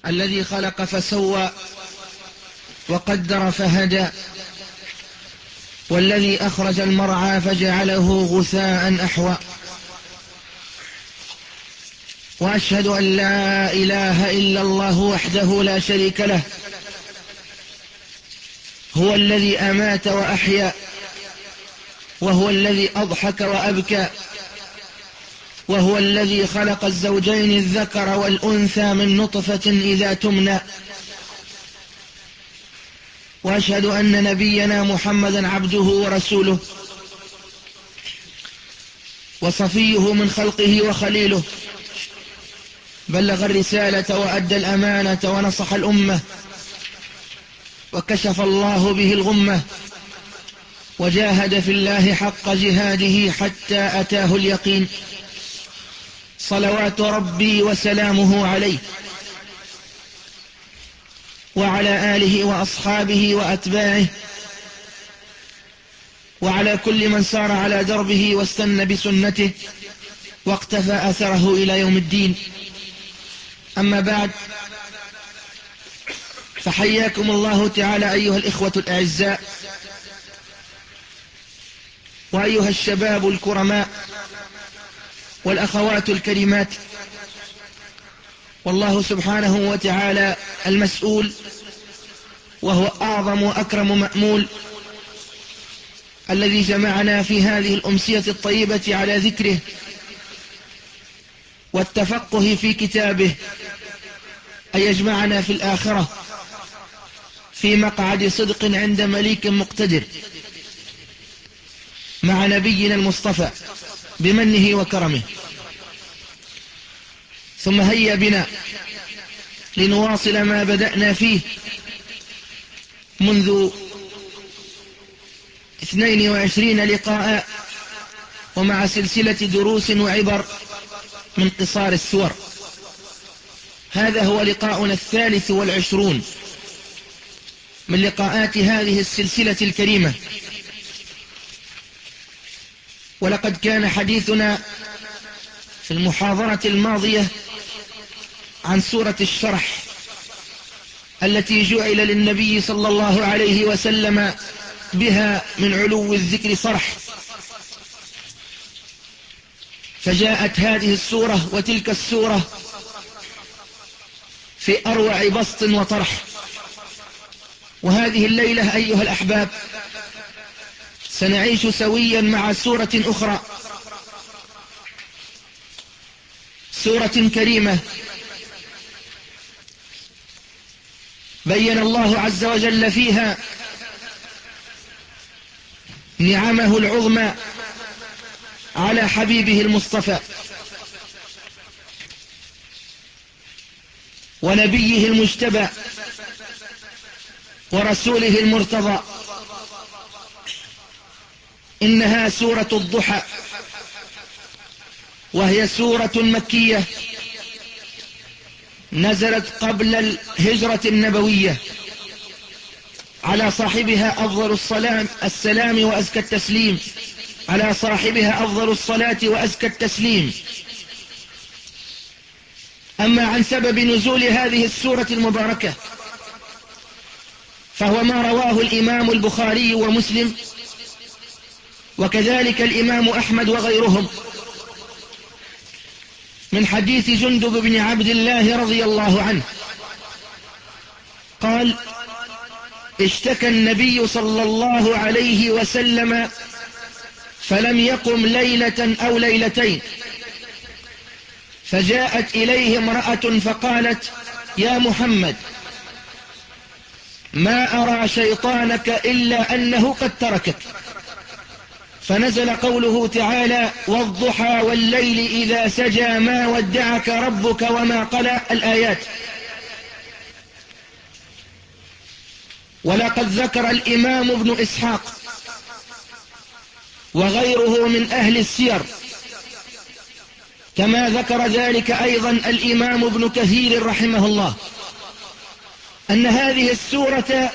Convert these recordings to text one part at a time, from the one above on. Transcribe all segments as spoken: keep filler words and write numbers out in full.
الذي خلق فسوى وقدر فهدى، والذي أخرج المرعى فجعله غثاء أحوى. وأشهد أن لا إله إلا الله وحده لا شريك له، هو الذي أمات وأحيا، وهو الذي أضحك وأبكى، وهو الذي خلق الزوجين الذكر والأنثى من نطفة إذا تمنى. وأشهد أن نبينا محمدا عبده ورسوله وصفيه من خلقه وخليله، بلغ الرسالة وأدى الأمانة ونصح الأمة، وكشف الله به الغمة، وجاهد في الله حق جهاده حتى أتاه اليقين. صلوات ربي وسلامه عليه وعلى آله وأصحابه وأتباعه، وعلى كل من سار على دربه واستنى بسنته واقتفى أثره إلى يوم الدين. أما بعد، فحياكم الله تعالى أيها الإخوة الأعزاء، وأيها الشباب الكرماء والأخوات الكريمات. والله سبحانه وتعالى المسؤول، وهو أعظم وأكرم مأمول، الذي جمعنا في هذه الأمسية الطيبة على ذكره والتفقه في كتابه، أن يجمعنا في الآخرة في مقعد صدق عند مليك مقتدر مع نبينا المصطفى بمنه وكرمه. ثم هيا بنا لنواصل ما بدأنا فيه منذ اثنين وعشرين لقاء، ومع سلسلة دروس وعبر من قصار السور. هذا هو لقاؤنا الثالث والعشرون من لقاءات هذه السلسلة الكريمة، ولقد كان حديثنا في المحاضرة الماضية عن سورة الشرح التي جعل للنبي صلى الله عليه وسلم بها من علو الذكر صرح، فجاءت هذه السورة وتلك السورة في أروع بسط وطرح. وهذه الليلة أيها الأحباب سنعيش سويا مع سورة أخرى، سورة كريمة بين الله عز وجل فيها نعمه العظمى على حبيبه المصطفى ونبيه المجتبى ورسوله المرتضى. إنها سورة الضحى، وهي سورة مكية نزلت قبل الهجرة النبوية، على صاحبها أفضل الصلاة السلام وأزكى التسليم على صاحبها أفضل الصلاة وأزكى التسليم. أما عن سبب نزول هذه السورة المباركة فهو ما رواه الإمام البخاري ومسلم، وكذلك الإمام أحمد وغيرهم، من حديث جندب بن عبد الله رضي الله عنه قال: اشتكى النبي صلى الله عليه وسلم فلم يقم ليلة أو ليلتين، فجاءت إليه امرأة فقالت: يا محمد، ما أرى شيطانك إلا أنه قد تركك. فنزل قوله تعالى: والضحى والليل إذا سجى ما ودعك ربك وما قلى، الآيات. ولقد ذكر الإمام ابن إسحاق وغيره من أهل السير، كما ذكر ذلك أيضا الإمام ابن كثير رحمه الله، أن هذه السورة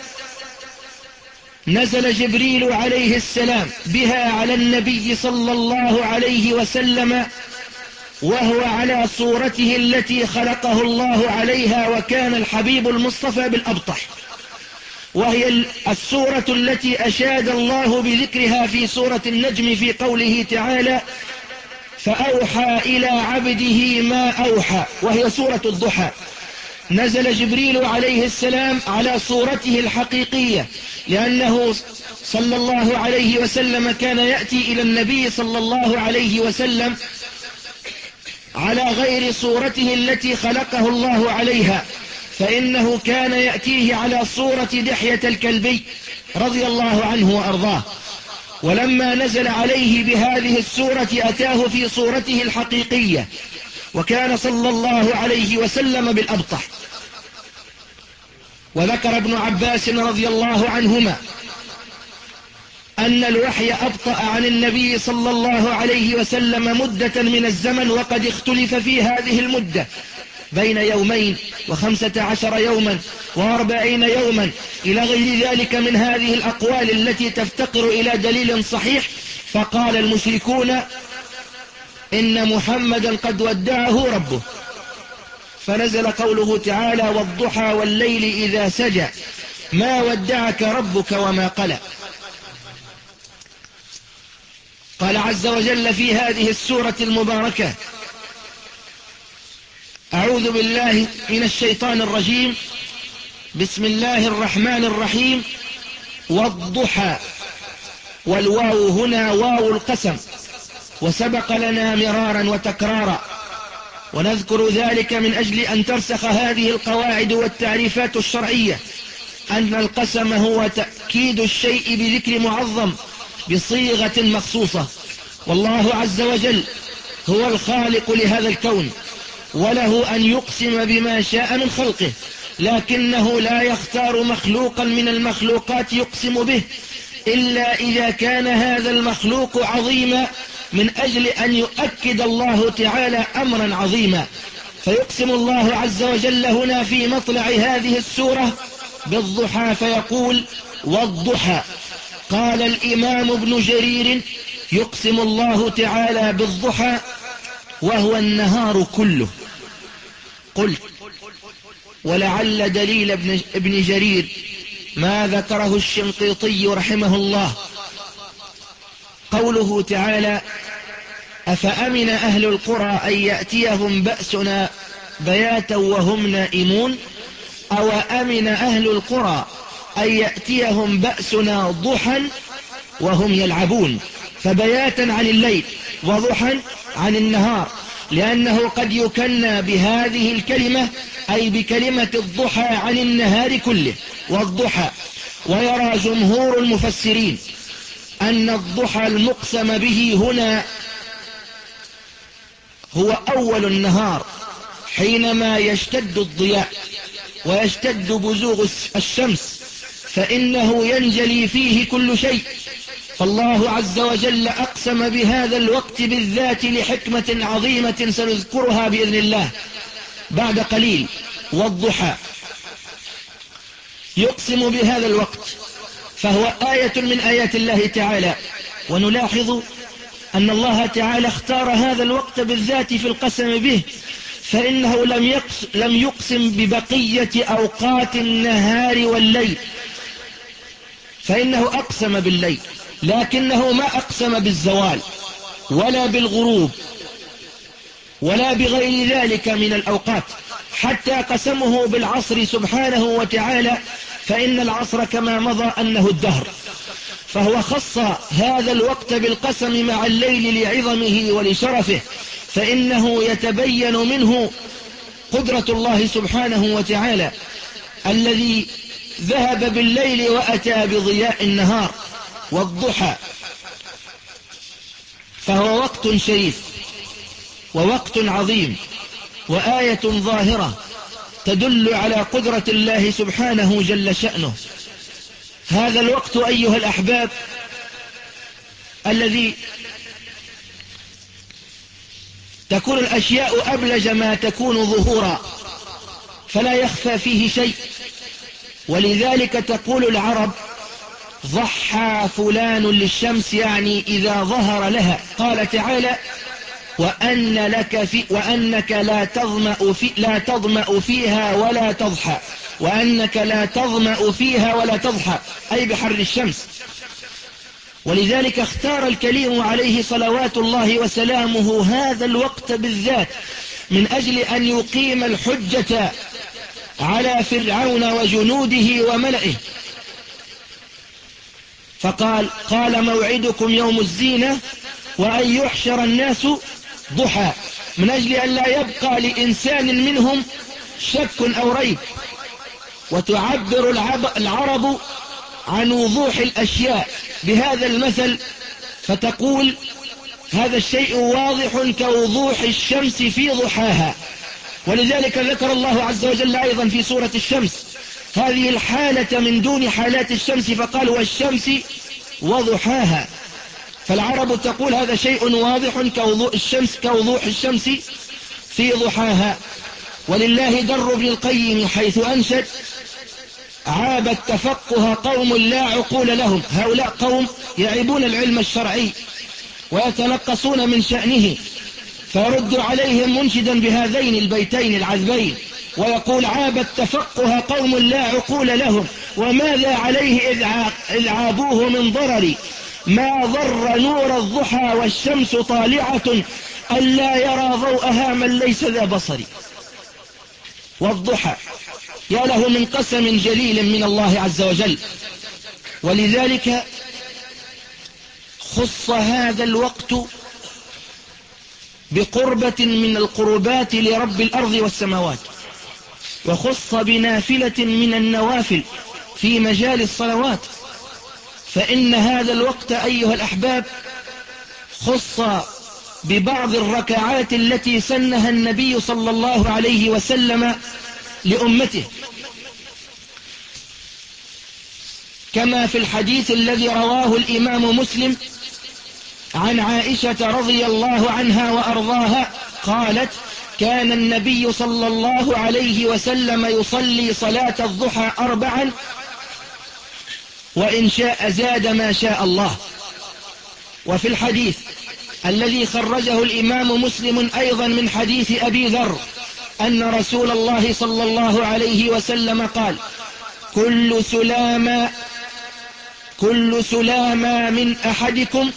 نزل جبريل عليه السلام بها على النبي صلى الله عليه وسلم وهو على صورته التي خلقه الله عليها، وكان الحبيب المصطفى بالأبطح، وهي السورة التي أشاد الله بذكرها في سورة النجم في قوله تعالى: فأوحى إلى عبده ما أوحى، وهي سورة الضحى. نزل جبريل عليه السلام على صورته الحقيقية، لأنه صلى الله عليه وسلم كان يأتي إلى النبي صلى الله عليه وسلم على غير صورته التي خلقه الله عليها، فإنه كان يأتيه على صورة دحية الكلبي رضي الله عنه وأرضاه. ولما نزل عليه بهذه السورة أتاه في صورته الحقيقية، وكان صلى الله عليه وسلم بالأبطح. وذكر ابن عباس رضي الله عنهما أن الوحي أبطأ عن النبي صلى الله عليه وسلم مدة من الزمن، وقد اختلف في هذه المدة بين يومين وخمسة عشر يوما وأربعين يوما إلى غير ذلك من هذه الأقوال التي تفتقر إلى دليل صحيح. فقال المشركون إن محمدا قد ودعه ربه، فنزل قوله تعالى: والضحى والليل إذا سجى ما ودعك ربك وما قلى. قال عز وجل في هذه السورة المباركة: أعوذ بالله من الشيطان الرجيم، بسم الله الرحمن الرحيم، والضحى. والواو هنا واو القسم، وسبق لنا مرارا وتكرارا، ونذكر ذلك من أجل أن ترسخ هذه القواعد والتعريفات الشرعية، أن القسم هو تأكيد الشيء بذكر معظم بصيغة مخصوصة. والله عز وجل هو الخالق لهذا الكون، وله أن يقسم بما شاء من خلقه، لكنه لا يختار مخلوقا من المخلوقات يقسم به إلا إذا كان هذا المخلوق عظيما، من أجل أن يؤكد الله تعالى أمرا عظيما. فيقسم الله عز وجل هنا في مطلع هذه السورة بالضحى، فيقول: والضحى. قال الإمام ابن جرير: يقسم الله تعالى بالضحى وهو النهار كله. قلت: ولعل دليل ابن, ابن جرير ما ذكره الشنقيطي رحمه الله، قوله تعالى: أفأمن أهل القرى أن يأتيهم بأسنا بياتا وهم نائمون، أو أمن أهل القرى أن يأتيهم بأسنا ضحى وهم يلعبون. فبياتا عن الليل وضحى عن النهار، لأنه قد يكنى بهذه الكلمة أي بكلمة الضحى عن النهار كله والضحى. ويرى جمهور المفسرين أن الضحى المقسم به هنا هو أول النهار، حينما يشتد الضياء ويشتد بزوغ الشمس، فإنه ينجلي فيه كل شيء. فالله عز وجل أقسم بهذا الوقت بالذات لحكمة عظيمة سنذكرها بإذن الله بعد قليل. والضحى يقسم بهذا الوقت، فهو آية من آيات الله تعالى. ونلاحظ أن الله تعالى اختار هذا الوقت بالذات في القسم به، فإنه لم يقسم, لم يقسم ببقية أوقات النهار والليل، فإنه أقسم بالليل، لكنه ما أقسم بالزوال ولا بالغروب ولا بغير ذلك من الأوقات، حتى قسمه بالعصر سبحانه وتعالى، فإن العصر كما مضى أنه الدهر، فهو خص هذا الوقت بالقسم مع الليل لعظمه ولشرفه، فإنه يتبين منه قدرة الله سبحانه وتعالى الذي ذهب بالليل وأتى بضياء النهار. والضحى فهو وقت شريف ووقت عظيم وآية ظاهرة تدل على قدرة الله سبحانه جل شأنه. هذا الوقت أيها الأحباب الذي تكون الأشياء أبلج ما تكون ظهورا، فلا يخفى فيه شيء، ولذلك تقول العرب: ضحى فلان للشمس، يعني إذا ظهر لها. قال تعالى: وأن لك في وأنك لا تظمأ في لا تظمأ فيها ولا تضحى وأنك لا تظمأ فيها ولا تضحى أي بحر الشمس. ولذلك اختار الكريم عليه صلوات الله وسلامه هذا الوقت بالذات من أجل أن يقيم الحجة على فرعون وجنوده وملئه. فقال قال موعدكم يوم الزينة وأن يحشر الناس ضحى، من أجل أن لا يبقى لإنسان منهم شك أو ريب. وتعبر العرب عن وضوح الأشياء بهذا المثل فتقول هذا الشيء واضح كوضوح الشمس في ضحاها. ولذلك ذكر الله عز وجل أيضا في سورة الشمس هذه الحالة من دون حالات الشمس فقال والشمس وضحاها. فالعرب تقول هذا شيء واضح كوضوح الشمس كوضوح الشمس في ضحاها. ولله در ابن القيم حيث أنشد عاب التفقه قوم لا عقول لهم. هؤلاء قوم يعيبون العلم الشرعي ويتنقصون من شأنه، فيرد عليهم منشدا بهذين البيتين العذبين ويقول عاب التفقه قوم لا عقول لهم وماذا عليه إذ عابوه من ضرر ما ضر نور الضحى والشمس طالعة ألا يرى ضوءها من ليس ذا بصر. والضحى يا له من قسم جليل من الله عز وجل. ولذلك خص هذا الوقت بقربة من القربات لرب الأرض والسماوات، وخص بنافلة من النوافل في مجال الصلوات. فإن هذا الوقت أيها الأحباب خص ببعض الركعات التي سنها النبي صلى الله عليه وسلم لأمته، كما في الحديث الذي رواه الإمام مسلم عن عائشة رضي الله عنها وأرضاها قالت كان النبي صلى الله عليه وسلم يصلي صلاة الضحى أربعا وإن شاء زاد ما شاء الله. وفي الحديث الذي خرجه الإمام مسلم أيضا من حديث أبي ذر أن رسول الله صلى الله عليه وسلم قال كل سلامة كل سلامة من أحدكم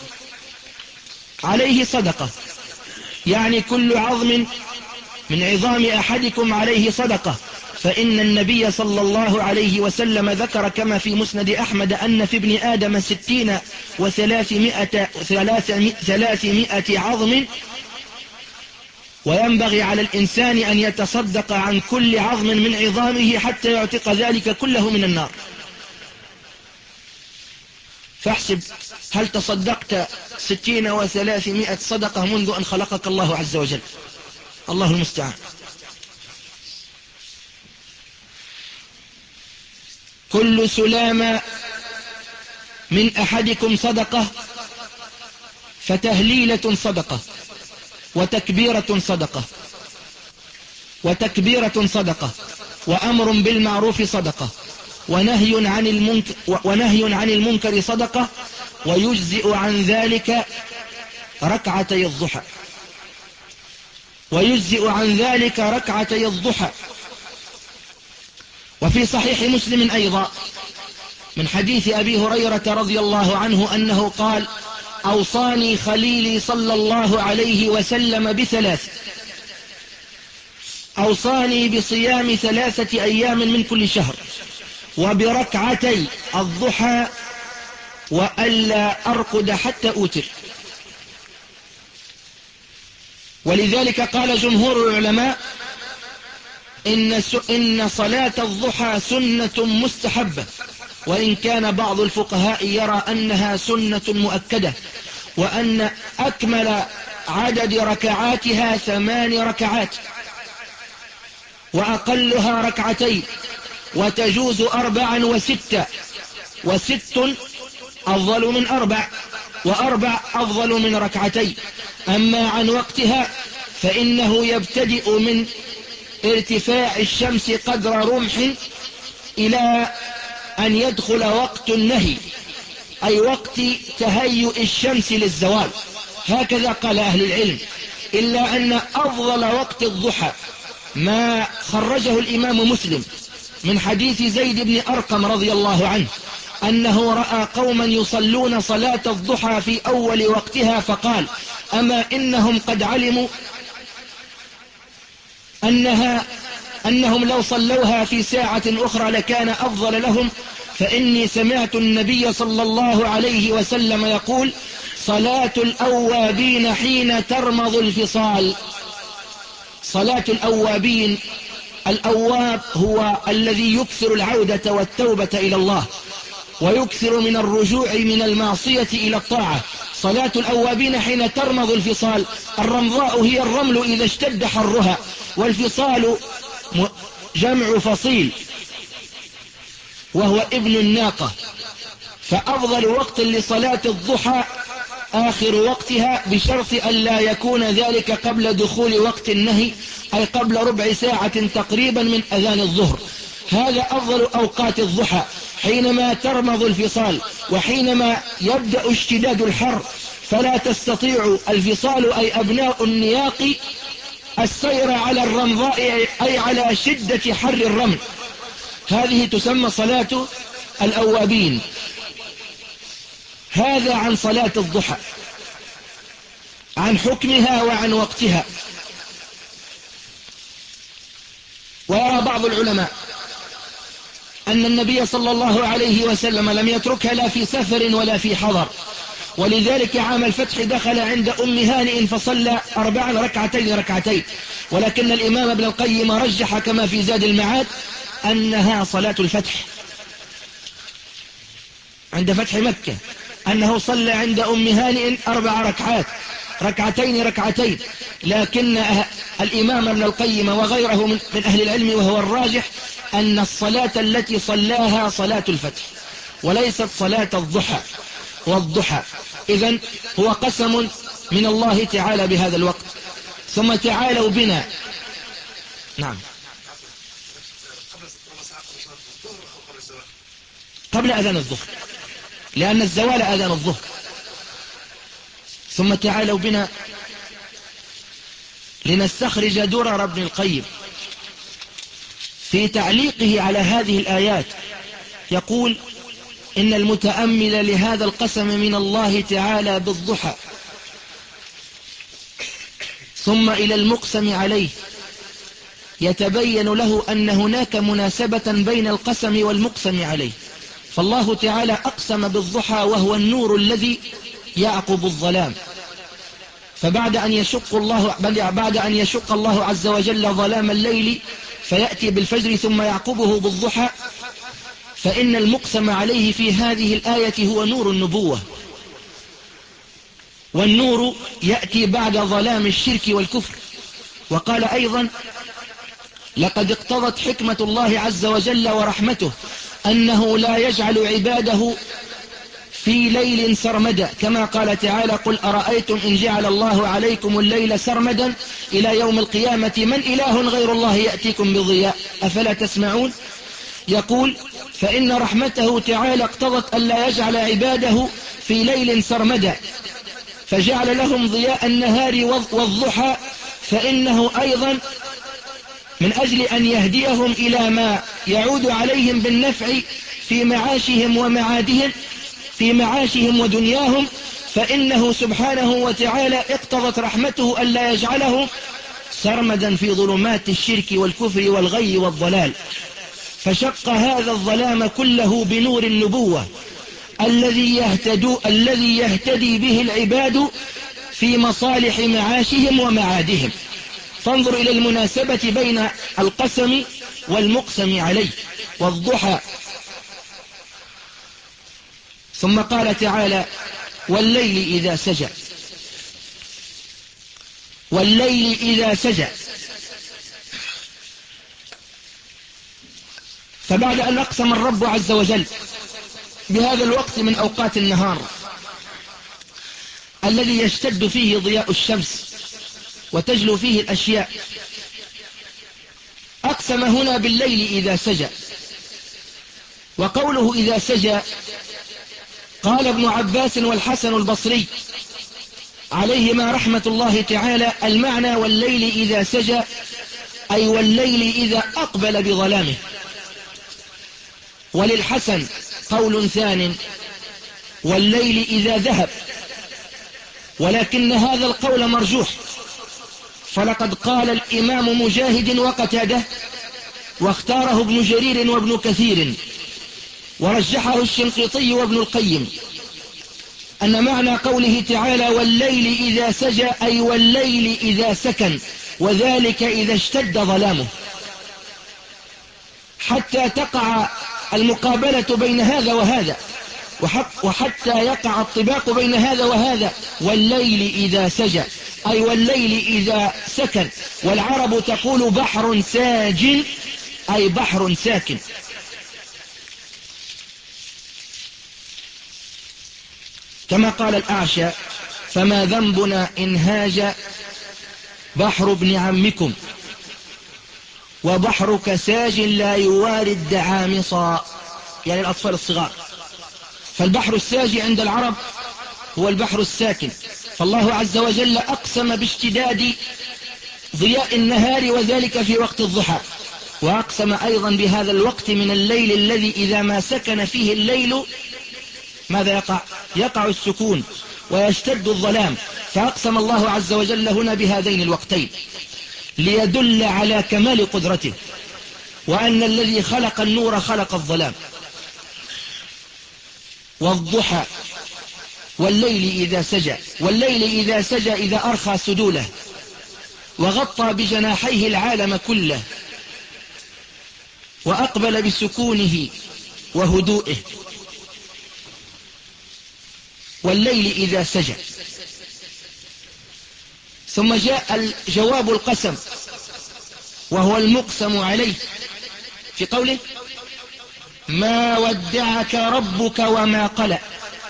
عليه صدقة، يعني كل عظم من عظام أحدكم عليه صدقة. فإن النبي صلى الله عليه وسلم ذكر كما في مسند أحمد أن في ابن آدم ستين وثلاثمائة ثلاثمائة عظم، وينبغي على الإنسان أن يتصدق عن كل عظم من عظامه حتى يعتق ذلك كله من النار. فاحسب هل تصدقت ستين وثلاثمائة صدقة منذ أن خلقك الله عز وجل؟ الله المستعان. كل سلامة من أحدكم صدقة، فتهليلة صدقة، وتكبيرة صدقة، وتكبيرة صدقة، وأمر بالمعروف صدقة، ونهي عن المنكر, ونهي عن المنكر صدقة، ويجزئ عن ذلك ركعتي الضحى ويجزئ عن ذلك ركعتي الضحى. وفي صحيح مسلم أيضا من حديث أبي هريرة رضي الله عنه أنه قال أوصاني خليلي صلى الله عليه وسلم بثلاث، أوصاني بصيام ثلاثة أيام من كل شهر، وبركعتي الضحى، وألا أرقد حتى أوتر. ولذلك قال جمهور العلماء إن, إن صلاة الضحى سنة مستحبة، وإن كان بعض الفقهاء يرى أنها سنة مؤكدة، وأن أكمل عدد ركعاتها ثمان ركعات، وأقلها ركعتين، وتجوز أربعا وستة، وست أفضل من أربع، وأربع أفضل من ركعتين. أما عن وقتها فإنه يبتدئ من ارتفاع الشمس قدر رمح إلى أن يدخل وقت النهي، أي وقت تهيؤ الشمس للزوال، هكذا قال أهل العلم، إلا أن أفضل وقت الضحى ما خرجه الإمام مسلم من حديث زيد بن أرقم رضي الله عنه أنه رأى قوما يصلون صلاة الضحى في أول وقتها فقال: أما إنهم قد علموا أنها أنهم لو صلوها في ساعة أخرى لكان أفضل لهم، فإني سمعت النبي صلى الله عليه وسلم يقول: صلاة الأوابين حين ترمض الفصال. صلاة الأوابين، الأواب هو الذي يكثر العودة والتوبة إلى الله ويكثر من الرجوع من المعصية إلى الطاعة. صلاة الأوابين حين ترمض الفصال. الرمضاء هي الرمل إذا اشتد حرها، والفصال جمع فصيل وهو ابن الناقة. فأفضل وقت لصلاة الضحى آخر وقتها، بشرط أن لا يكون ذلك قبل دخول وقت النهي، أي قبل ربع ساعة تقريبا من أذان الظهر. هذا أفضل أوقات الضحى، حينما ترمض الفصال وحينما يبدأ اشتداد الحر، فلا تستطيع الفصال أي أبناء النياق السير على الرمضاء، أي على شدة حر الرمل. هذه تسمى صلاة الأوابين. هذا عن صلاة الضحى، عن حكمها وعن وقتها. ويرى بعض العلماء أن النبي صلى الله عليه وسلم لم يتركها لا في سفر ولا في حضر، ولذلك عام الفتح دخل عند أم هانئ فصلى أربعا ركعتين ركعتين، ولكن الإمام ابن القيم رجح كما في زاد المعاد أنها صلاة الفتح عند فتح مكة، أنه صلى عند أم هانئ أربع ركعات ركعتين ركعتين. لكن الإمام ابن القيم وغيره من أهل العلم وهو الراجح أن الصلاة التي صلاها صلاة الفتح وليست صلاة الضحى. والضحى إذن هو قسم من الله تعالى بهذا الوقت. ثم تعالوا بنا. نعم، قبل أذان الظهر، لأن الزوال أذان الظهر. ثم تعالوا بنا لنستخرج درر ابن القيم في تعليقه على هذه الآيات. يقول: إن المتأمل لهذا القسم من الله تعالى بالضحى ثم إلى المقسم عليه يتبين له أن هناك مناسبة بين القسم والمقسم عليه. فالله تعالى أقسم بالضحى وهو النور الذي يعقب الظلام، فبعد أن يشق الله بعد أن يشق الله عز وجل ظلام الليل فيأتي بالفجر ثم يعقبه بالضحى، فإن المقسم عليه في هذه الآية هو نور النبوة، والنور يأتي بعد ظلام الشرك والكفر. وقال أيضا: لقد اقتضت حكمة الله عز وجل ورحمته أنه لا يجعل عباده في ليل سرمدا، كما قال تعالى: قل أرأيتم إن جعل الله عليكم الليل سرمدا إلى يوم القيامة من إله غير الله يأتيكم بضياء أفلا تسمعون. يقول: فإن رحمته تعالى اقتضت أن لا يجعل عباده في ليل سرمدا، فجعل لهم ضياء النهار والضحى، فإنه أيضا من أجل أن يهديهم إلى ما يعود عليهم بالنفع في معاشهم ومعادهم في معاشهم ودنياهم، فإنه سبحانه وتعالى اقتضت رحمته أن لا يجعلهم سرمدا في ظلمات الشرك والكفر والغي والضلال، فشق هذا الظلام كله بنور النبوة الذي يهتدي الذي يهتدي به العباد في مصالح معاشهم ومعادهم. فانظر إلى المناسبة بين القسم والمقسم عليه والضحى. ثم قال تعالى: والليل إذا سجى. والليل إذا سجى، فبعد أن أقسم الرب عز وجل بهذا الوقت من أوقات النهار الذي يشتد فيه ضياء الشمس وتجلو فيه الأشياء، أقسم هنا بالليل إذا سجى. وقوله إذا سجى، قال ابن عباس والحسن البصري: عليهما رحمة الله تعالى المعنى والليل إذا سجى أي والليل إذا أقبل بظلامه. وللحسن قول ثان والليل إذا ذهب، ولكن هذا القول مرجوح، فلقد قال الإمام مجاهد وقتاده واختاره ابن جرير وابن كثير ورجحه الشنقيطي وابن القيم أن معنى قوله تعالى والليل إذا سجى أي والليل إذا سكن، وذلك إذا اشتد ظلامه، حتى تقع المقابلة بين هذا وهذا، وحتى يقع الطباق بين هذا وهذا. والليل إذا سجى أي والليل إذا سكن. والعرب تقول بحر ساج أي بحر ساكن. كما قال الأعشى فما ذنبنا إن هاج بحر ابن عمكم وبحرك ساج لا يواري الدعامصا، يعني الأطفال الصغار. فالبحر الساج عند العرب هو البحر الساكن، فالله عز وجل أقسم باشتداد ضياء النهار وذلك في وقت الضحى، وأقسم أيضا بهذا الوقت من الليل الذي إذا ما سكن فيه الليل ماذا يقع؟ يقع السكون ويشتد الظلام، فأقسم الله عز وجل هنا بهذين الوقتين ليدل على كمال قدرته وأن الذي خلق النور خلق الظلام. والضحى والليل إذا سجى، والليل إذا سجى إذا أرخى سدوله وغطى بجناحيه العالم كله وأقبل بسكونه وهدوئه. والليل إذا سجى. ثم جاء جواب القسم وهو المقسم عليه في قوله ما ودعك ربك وما قلى.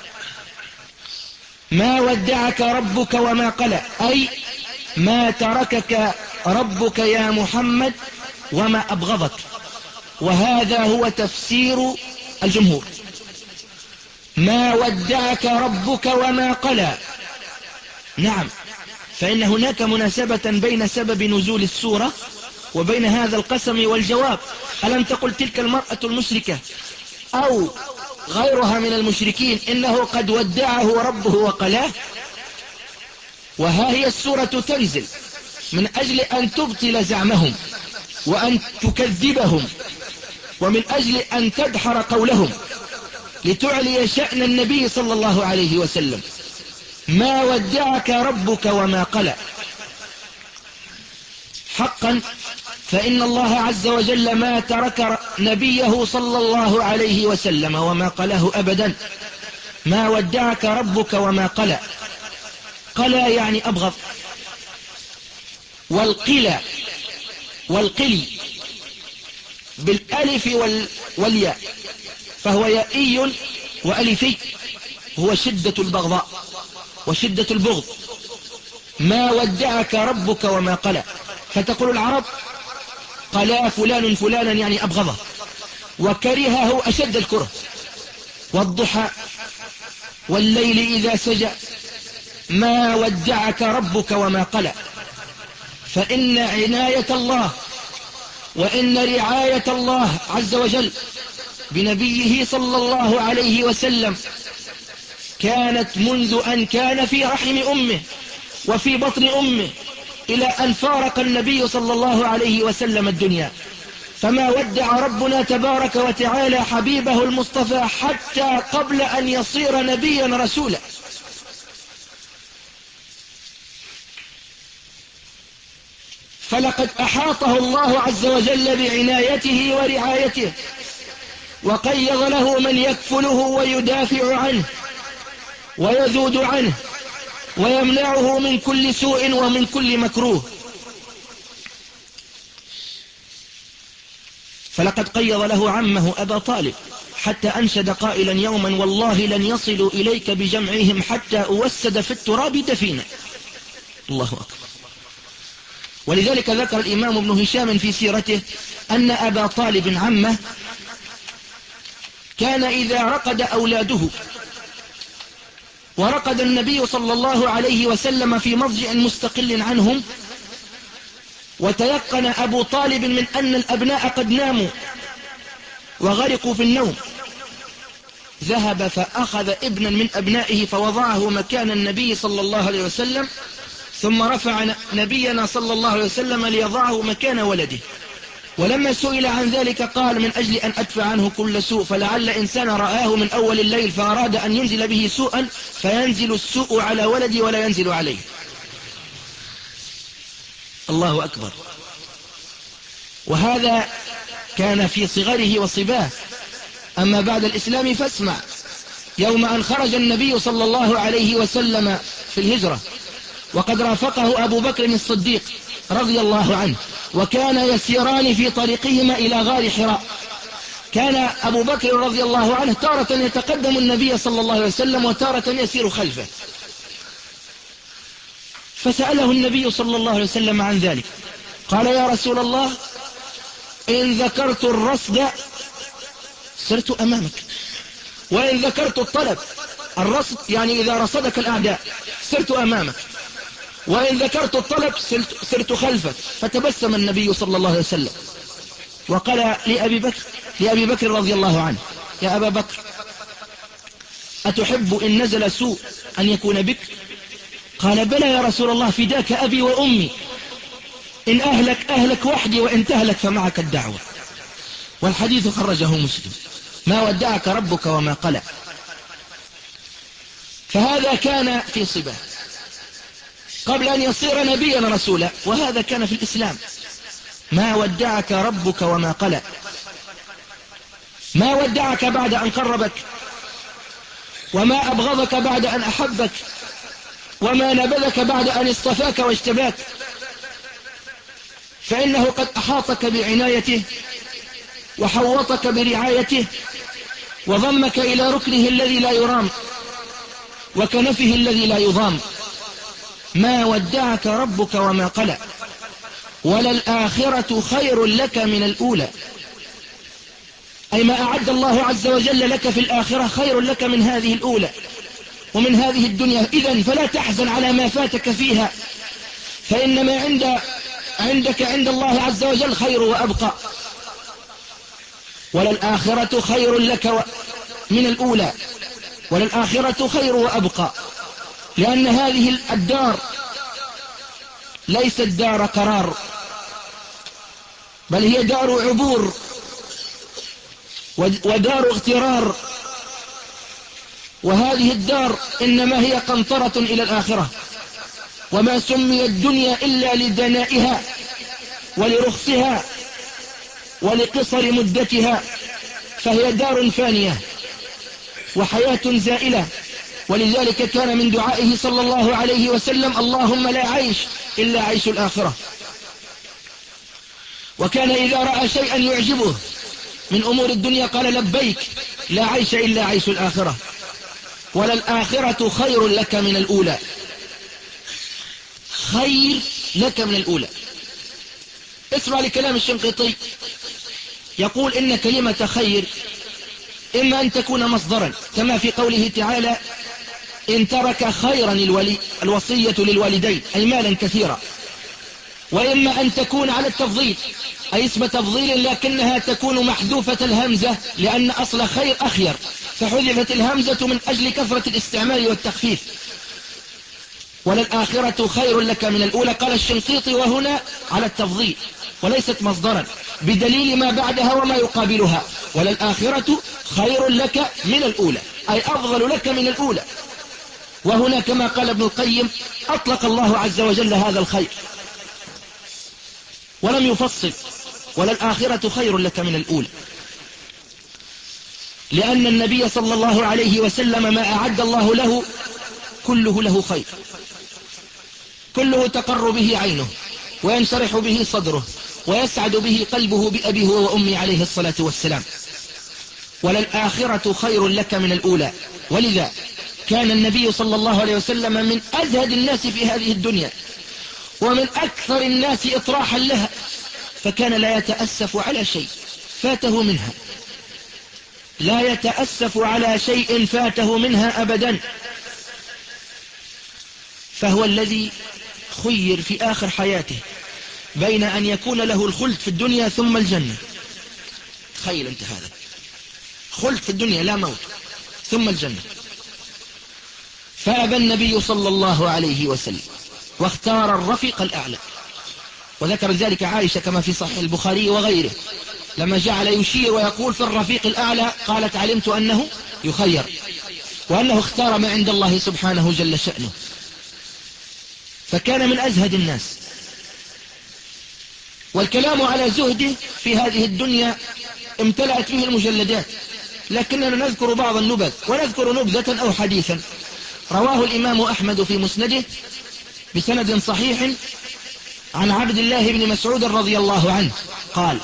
ما ودعك ربك وما قلى أي ما تركك ربك يا محمد وما أبغضك، وهذا هو تفسير الجمهور. ما ودعك ربك وما قلى، نعم، فإن هناك مناسبة بين سبب نزول السورة وبين هذا القسم والجواب. ألم تقل تلك المرأة المشركة أو غيرها من المشركين إنه قد ودعه ربه وقلاه؟ وها هي السورة تنزل من أجل أن تبطل زعمهم وأن تكذبهم، ومن أجل أن تدحر قولهم، لتعلي شأن النبي صلى الله عليه وسلم. ما ودعك ربك وما قلى. حقا فإن الله عز وجل ما ترك نبيه صلى الله عليه وسلم وما قلاه أبدا. ما ودعك ربك وما قلى. قلى يعني أبغض. والقلى والقلي بالألف وال والياء، فهو يائي وألفي، هو شدة البغضاء وشدة البغض. ما ودعك ربك وما قلى. فتقول العرب قلى فلان فلانا يعني أبغضه وكرهه أشد الكره. والضحى والليل إذا سجى ما ودعك ربك وما قلى. فإن عناية الله وإن رعاية الله عز وجل بنبيه صلى الله عليه وسلم كانت منذ أن كان في رحم أمه وفي بطن أمه إلى أن فارق النبي صلى الله عليه وسلم الدنيا. فما ودع ربنا تبارك وتعالى حبيبه المصطفى حتى قبل أن يصير نبيا رسولا. فلقد أحاطه الله عز وجل بعنايته ورعايته، وقيض له من يكفله ويدافع عنه ويذود عنه ويمنعه من كل سوء ومن كل مكروه. فلقد قيض له عمه أبا طالب حتى أنشد قائلا يوما والله لن يصلوا إليك بجمعهم حتى أوسد في التراب دفينا. الله أكبر. ولذلك ذكر الإمام ابن هشام في سيرته أن أبا طالب عمه كان إذا رقد أولاده ورقد النبي صلى الله عليه وسلم في مضجع مستقل عنهم، وتيقن أبو طالب من أن الأبناء قد ناموا وغرقوا في النوم، ذهب فأخذ ابنا من أبنائه فوضعه مكان النبي صلى الله عليه وسلم، ثم رفع نبينا صلى الله عليه وسلم ليضعه مكان ولده. ولما سئل عن ذلك قال: من أجل أن أدفع عنه كل سوء، فلعل إنسان رآه من أول الليل فأراد أن ينزل به سوءا، فينزل السوء على ولدي ولا ينزل عليه. الله أكبر. وهذا كان في صغره وصباه. أما بعد الإسلام فاسمع. يوم أن خرج النبي صلى الله عليه وسلم في الهجرة، وقد رافقه أبو بكر الصديق رضي الله عنه، وكان يسيران في طريقهما إلى غار حراء. كان أبو بكر رضي الله عنه تارة يتقدم النبي صلى الله عليه وسلم وتارة يسير خلفه، فسأله النبي صلى الله عليه وسلم عن ذلك، قال: يا رسول الله، إن ذكرت الرصد سرت أمامك، وإن ذكرت الطلب، الرصد يعني إذا رصدك الأعداء سرت أمامك، وإن ذكرت الطلب سرت خلفك. فتبسم النبي صلى الله عليه وسلم وقال لأبي بكر لأبي بكر رضي الله عنه: يا أبا بكر، أتحب إن نزل سوء أن يكون بك؟ قال: بلى يا رسول الله، فداك أبي وأمي، إن أهلك أهلك وحدي، وإن تهلك فمعك الدعوة. والحديث خرجه مسلم. ما ودعك ربك وما قلى. فهذا كان في صباه قبل أن يصير نبيا رسولا، وهذا كان في الإسلام. ما ودعك ربك وما قلى. ما ودعك بعد أن قربك، وما أبغضك بعد أن أحبك، وما نبذك بعد أن اصطفاك واجتباك، فإنه قد أحاطك بعنايته، وحوطك برعايته، وضمك إلى ركنه الذي لا يرام، وكنفه الذي لا يضام. ما ودعك ربك وما قلى، وللآخرة خير لك من الأولى. أي ما أعد الله عز وجل لك في الآخرة خير لك من هذه الأولى ومن هذه الدنيا. إذن فلا تحزن على ما فاتك فيها، فإن ما عند عندك عند الله عز وجل خير وأبقى. وللآخرة خير لك من الأولى، وللآخرة خير وأبقى، لأن هذه الدار ليست دار قرار، بل هي دار عبور ودار اغترار. وهذه الدار إنما هي قنطرة إلى الآخرة، وما سمي الدنيا إلا لدنائها ولرخصها ولقصر مدتها، فهي دار فانية وحياة زائلة. ولذلك كان من دعائه صلى الله عليه وسلم: اللهم لا عيش إلا عيش الآخرة. وكان إذا رأى شيئا يعجبه من أمور الدنيا قال: لبيك، لا عيش إلا عيش الآخرة، وللآخرة خير لك من الأولى. خير لك من الأولى. اسمع لكلام الشنقيطي، يقول: إن كلمة خير إما أن تكون مصدرا، كما في قوله تعالى: إن ترك خيرا الولي الوصية للوالدين، أي مالا كثيرا. وإما أن تكون على التفضيل، أي اسم تفضيل، لكنها تكون محذوفة الهمزة، لأن أصل خير أخير، فحذفت الهمزة من أجل كثرة الاستعمال والتخفيف. وللآخرة خير لك من الأولى، قال الشنقيطي، وهنا على التفضيل وليست مصدرا، بدليل ما بعدها وما يقابلها. وللآخرة خير لك من الأولى، أي أفضل لك من الأولى. وهنا كما قال ابن القيم: أطلق الله عز وجل هذا الخير ولم يفصل. وللآخرة خير لك من الأولى، لأن النبي صلى الله عليه وسلم ما أعد الله له كله له خير، كله تقر به عينه، وينشرح به صدره، ويسعد به قلبه بأبيه وأمي عليه الصلاة والسلام. وللآخرة خير لك من الأولى. ولذا كان النبي صلى الله عليه وسلم من أزهد الناس في هذه الدنيا، ومن أكثر الناس إطراحا لها، فكان لا يتأسف على شيء فاته منها، لا يتأسف على شيء فاته منها أبدا، فهو الذي خير في آخر حياته بين أن يكون له الخلد في الدنيا ثم الجنة. تخيل أنت هذا، خلد في الدنيا لا موت ثم الجنة. فأبى النبي صلى الله عليه وسلم واختار الرفيق الأعلى، وذكر ذلك عائشة كما في صحيح البخاري وغيره، لما جعل يشير ويقول في الرفيق الأعلى قالت علمت أنه يخير، وأنه اختار ما عند الله سبحانه جل شأنه. فكان من أزهد الناس. والكلام على زهده في هذه الدنيا امتلأت به المجلدات، لكننا نذكر بعض النبذ، ونذكر نبذة أو حديثا. رواه الإمام أحمد في مسنده بسند صحيح عن عبد الله بن مسعود رضي الله عنه قال: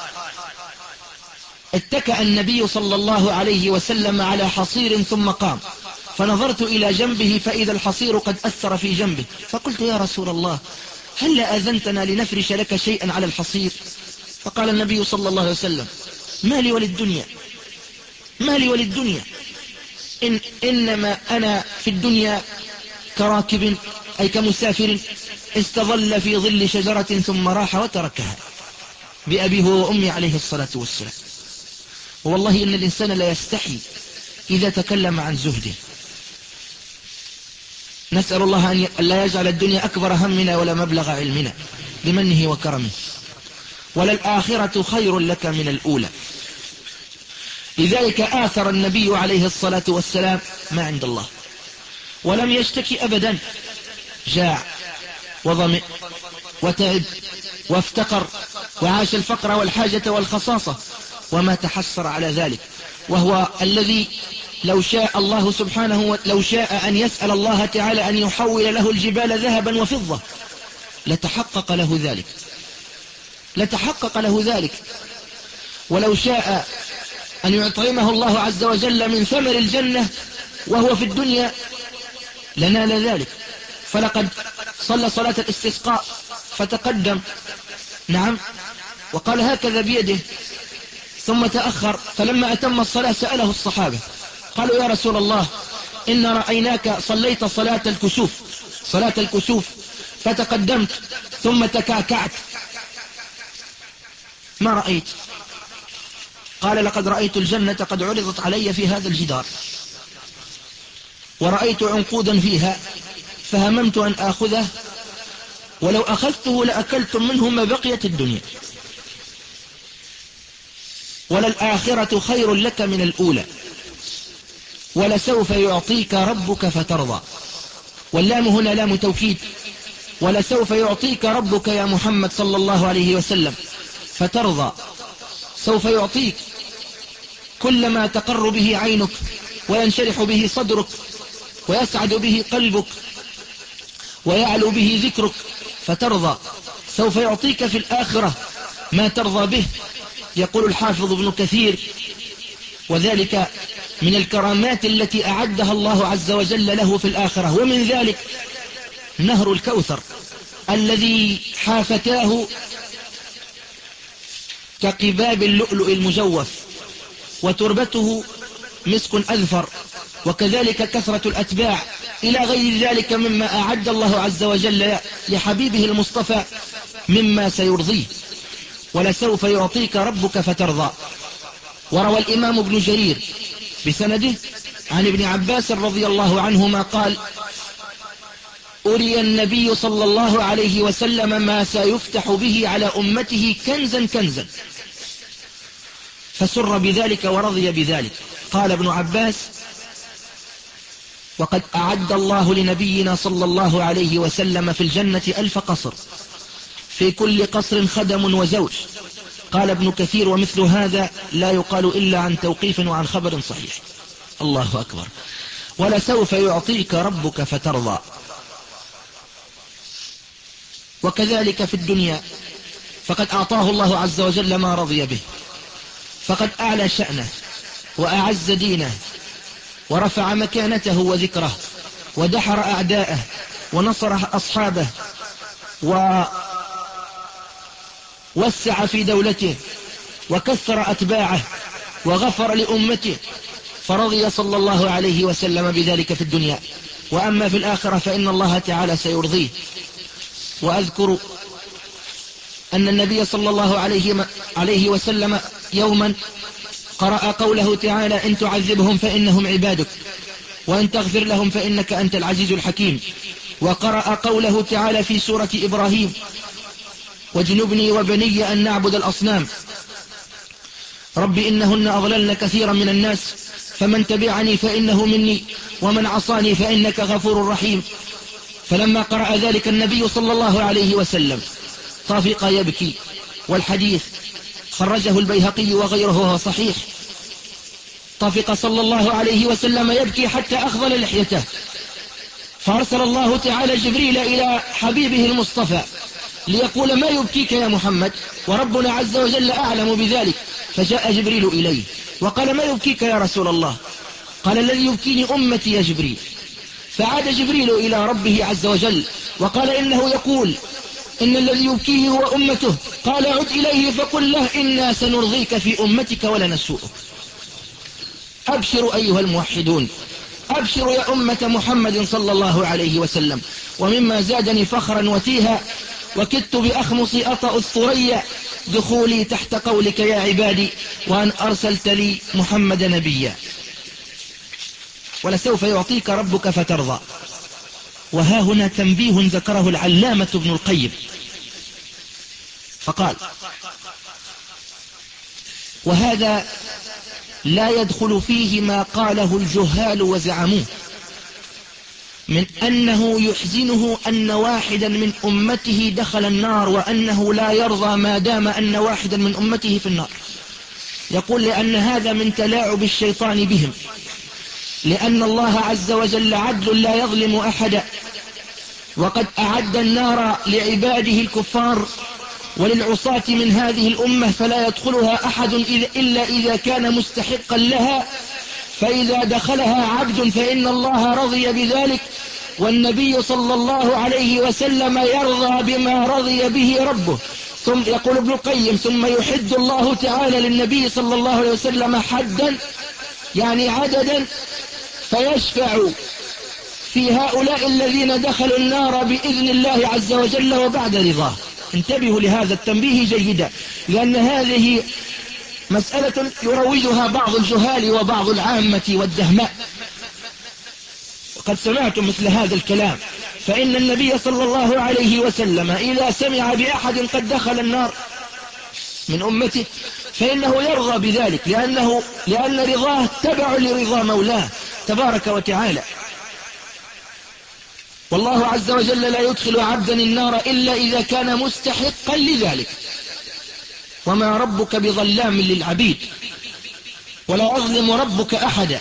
اتكأ النبي صلى الله عليه وسلم على حصير ثم قام، فنظرت إلى جنبه فإذا الحصير قد أثر في جنبه، فقلت يا رسول الله هل أذنتنا لنفرش لك شيئا على الحصير؟ فقال النبي صلى الله عليه وسلم: ما لي وللدنيا، ما لي وللدنيا، إن إنما أنا في الدنيا كراكب أي كمسافر استظل في ظل شجرة ثم راح وتركها، بأبي هو وأمي عليه الصلاة والسلام. والله إن الإنسان لا يستحي إذا تكلم عن زهده. نسأل الله أن لا يجعل الدنيا أكبر همنا ولا مبلغ علمنا بمنه وكرمه. وللآخرة خير لك من الأولى. لذلك آثر النبي عليه الصلاة والسلام ما عند الله، ولم يشتكي أبدا. جاع وظمئ وتعب وافتقر وعاش الفقر والحاجة والخصاصة وما تحسر على ذلك، وهو الذي لو شاء الله سبحانه لو شاء أن يسأل الله تعالى أن يحول له الجبال ذهبا وفضة لتحقق له ذلك، لتحقق له ذلك. ولو شاء أن يطعمه الله عز وجل من ثمر الجنة وهو في الدنيا لنال ذلك. فلقد صلى صلاة الاستسقاء فتقدم، نعم، وقال هكذا بيده، ثم تأخر، فلما أتم الصلاة سأله الصحابة قالوا يا رسول الله إن رأيناك صليت صلاة الكسوف، صلاة الكسوف فتقدمت ثم تكاكعت، ما رأيت؟ قال لقد رأيت الجنة قد عرضت علي في هذا الجدار، ورأيت عنقودا فيها فهممت أن آخذه، ولو أخذته لأكلتم منه ما بقيت الدنيا. وللآخرة خير لك من الأولى، ولسوف يعطيك ربك فترضى. واللام هنا لام توكيد. ولسوف يعطيك ربك يا محمد صلى الله عليه وسلم فترضى، سوف يعطيك كل ما تقر به عينك وينشرح به صدرك ويسعد به قلبك ويعلو به ذكرك فترضى. سوف يعطيك في الآخرة ما ترضى به. يقول الحافظ ابن كثير: وذلك من الكرامات التي أعدها الله عز وجل له في الآخرة، ومن ذلك نهر الكوثر الذي حافتاه كقباب اللؤلؤ المجوف، وتربته مسك أذفر، وكذلك كثرة الأتباع، إلى غير ذلك مما أعد الله عز وجل لحبيبه المصطفى مما سيرضيه. ولسوف يعطيك ربك فترضى. وروى الإمام ابن جرير بسنده عن ابن عباس رضي الله عنهما قال: أري النبي صلى الله عليه وسلم ما سيفتح به على أمته كنزا كنزا، فسر بذلك ورضي بذلك. قال ابن عباس: وقد أعد الله لنبينا صلى الله عليه وسلم في الجنة ألف قصر، في كل قصر خدم وزوج. قال ابن كثير: ومثل هذا لا يقال إلا عن توقيف وعن خبر صحيح. الله أكبر. ولسوف يعطيك ربك فترضى. وكذلك في الدنيا فقد أعطاه الله عز وجل ما رضي به، فقد أعلى شأنه وأعز دينه ورفع مكانته وذكره ودحر أعداءه ونصر أصحابه ووسع في دولته وكثر أتباعه وغفر لأمته، فرضي صلى الله عليه وسلم بذلك في الدنيا. وأما في الآخرة فإن الله تعالى سيرضيه. وأذكر أن النبي صلى الله عليه وسلم يوما قرأ قوله تعالى: إن تعذبهم فإنهم عبادك وإن تغفر لهم فإنك أنت العزيز الحكيم. وقرأ قوله تعالى في سورة إبراهيم: واجنبني وبني أن نعبد الأصنام رب إنهن أضللن كثيرا من الناس فمن تبعني فإنه مني ومن عصاني فإنك غفور رحيم. فلما قرأ ذلك النبي صلى الله عليه وسلم طافق يبكي، والحديث خرجه البيهقي وغيره وهو صحيح. طافق صلى الله عليه وسلم يبكي حتى أخضل لحيته، فأرسل الله تعالى جبريل إلى حبيبه المصطفى ليقول: ما يبكيك يا محمد؟ وربنا عز وجل أعلم بذلك. فجاء جبريل إليه وقال: ما يبكيك يا رسول الله؟ قال: الذي يبكيني أمتي يا جبريل. فعاد جبريل إلى ربه عز وجل وقال: إنه يقول إن الذي يبكيه هو أمته. قال: عد إليه فقل له إنا سنرضيك في أمتك ولا نسوءك. أبشروا أيها الموحدون، أبشروا يا أمة محمد صلى الله عليه وسلم. ومما زادني فخرا وتيها وكدت بأخمصي أطأ الثريا دخولي تحت قولك يا عبادي وأن أرسلت لي محمد نبيا. ولسوف يعطيك ربك فترضى. وها هنا تنبيه ذكره العلامة ابن القيم فقال: وهذا لا يدخل فيه ما قاله الجهال وزعموه من أنه يحزنه أن واحدا من أمته دخل النار وأنه لا يرضى ما دام أن واحدا من أمته في النار. يقول: لأن هذا من تلاعب الشيطان بهم، لأن الله عز وجل عدل لا يظلم أحدا، وقد أعد النار لعباده الكفار وللعصاة من هذه الأمة فلا يدخلها أحد إلا إذا كان مستحقا لها، فإذا دخلها عبد فإن الله رضي بذلك، والنبي صلى الله عليه وسلم يرضى بما رضي به ربه. ثم يقول ابن القيم: ثم يحد الله تعالى للنبي صلى الله عليه وسلم حدا، يعني عددا، فيشفع في هؤلاء الذين دخلوا النار بإذن الله عز وجل وبعد رضاه. انتبهوا لهذا التنبيه جيدا، لأن هذه مسألة يروجها بعض الجهال وبعض العامة والدهماء، وقد سمعتم مثل هذا الكلام. فإن النبي صلى الله عليه وسلم إذا سمع بأحد قد دخل النار من أمته فإنه يرضى بذلك، لأنه لأن رضاه تبع لرضا مولاه تبارك وتعالى. والله عز وجل لا يدخل عبدا النار إلا إذا كان مستحقا لذلك، وما ربك بظلام للعبيد، ولا يظلم ربك أحدا.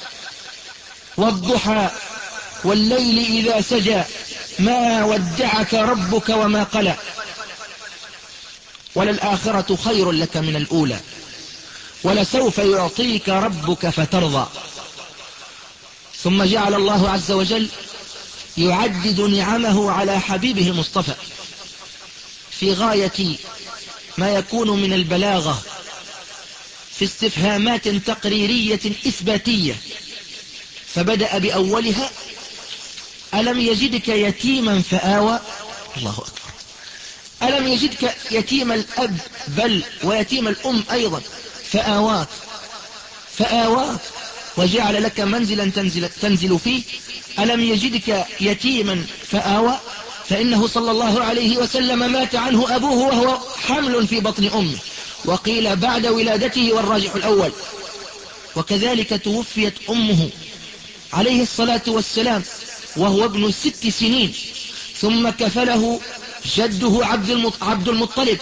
والضحى والليل إذا سجى ما ودعك ربك وما قلى وللآخرة خير لك من الأولى ولسوف يعطيك ربك فترضى. ثم جعل الله عز وجل يعدد نعمه على حبيبه المصطفى في غاية ما يكون من البلاغة في استفهامات تقريرية إثباتية، فبدأ بأولها: ألم يجدك يتيما فآوى. الله أكبر. ألم يجدك يتيم الأب بل ويتيم الأم أيضا فآواك فآواك وجعل لك منزلا تنزل, تنزل فيه. ألم يجدك يتيما فآوى، فإنه صلى الله عليه وسلم مات عنه أبوه وهو حمل في بطن أمه، وقيل بعد ولادته والراجح الأول. وكذلك توفيت أمه عليه الصلاة والسلام وهو ابن ست سنين، ثم كفله جده عبد المطلب،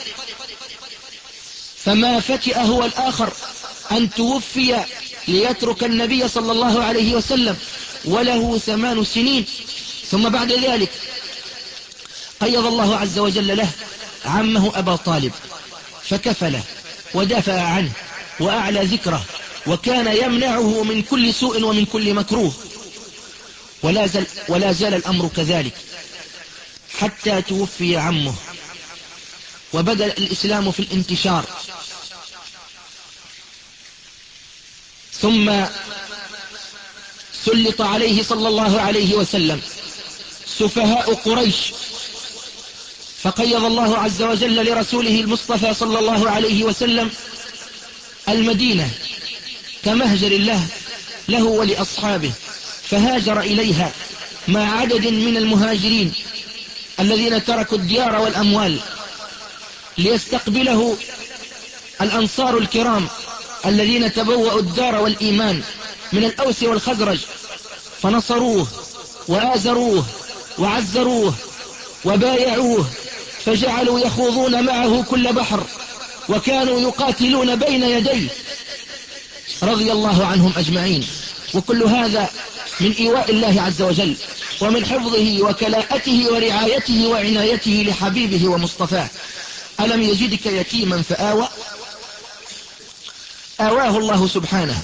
فما فتئ هو الآخر أن توفي ليترك النبي صلى الله عليه وسلم وله ثمان سنين. ثم بعد ذلك قيض الله عز وجل له عمه أبا طالب فكفله ودافع عنه وأعلى ذكره، وكان يمنعه من كل سوء ومن كل مكروه. ولا زال, ولا زال الأمر كذلك حتى توفي عمه وبدأ الإسلام في الانتشار. ثم سلط عليه صلى الله عليه وسلم سفهاء قريش، فقيض الله عز وجل لرسوله المصطفى صلى الله عليه وسلم المدينة كمهجر الله له ولأصحابه، فهاجر إليها مع عدد من المهاجرين الذين تركوا الديار والأموال ليستقبله الأنصار الكرام الذين تبوأوا الدار والإيمان من الأوس والخزرج، فنصروه وآزروه وعزروه وبايعوه، فجعلوا يخوضون معه كل بحر، وكانوا يقاتلون بين يديه رضي الله عنهم أجمعين. وكل هذا من إيواء الله عز وجل، ومن حفظه وكلاءته ورعايته وعنايته لحبيبه ومصطفاه. ألم يجدك يتيما فآوى، آواه الله سبحانه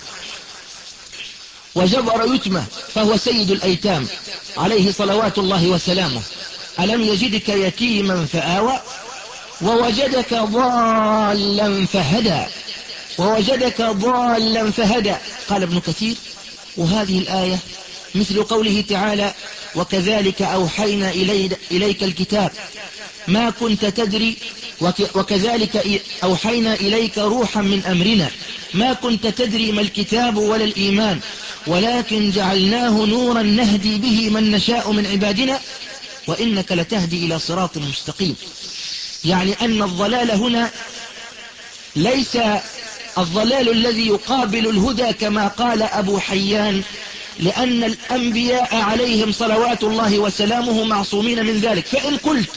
وجبر يتمه، فهو سيد الأيتام عليه صلوات الله وسلامه. ألم يجدك يتيما فآوى ووجدك ضالا فهدى، ووجدك ضالا فهدى. قال ابن كثير: وهذه الآية مثل قوله تعالى: وكذلك أوحينا إليك الكتاب ما كنت تدري، وكذلك أوحينا إليك روحا من أمرنا ما كنت تدري ما الكتاب ولا الإيمان ولكن جعلناه نورا نهدي به من نشاء من عبادنا وإنك لتهدي إلى صراط مستقيم. يعني أن الضلال هنا ليس الضلال الذي يقابل الهدى كما قال أبو حيان، لأن الأنبياء عليهم صلوات الله وسلامه معصومين من ذلك. فإن قلت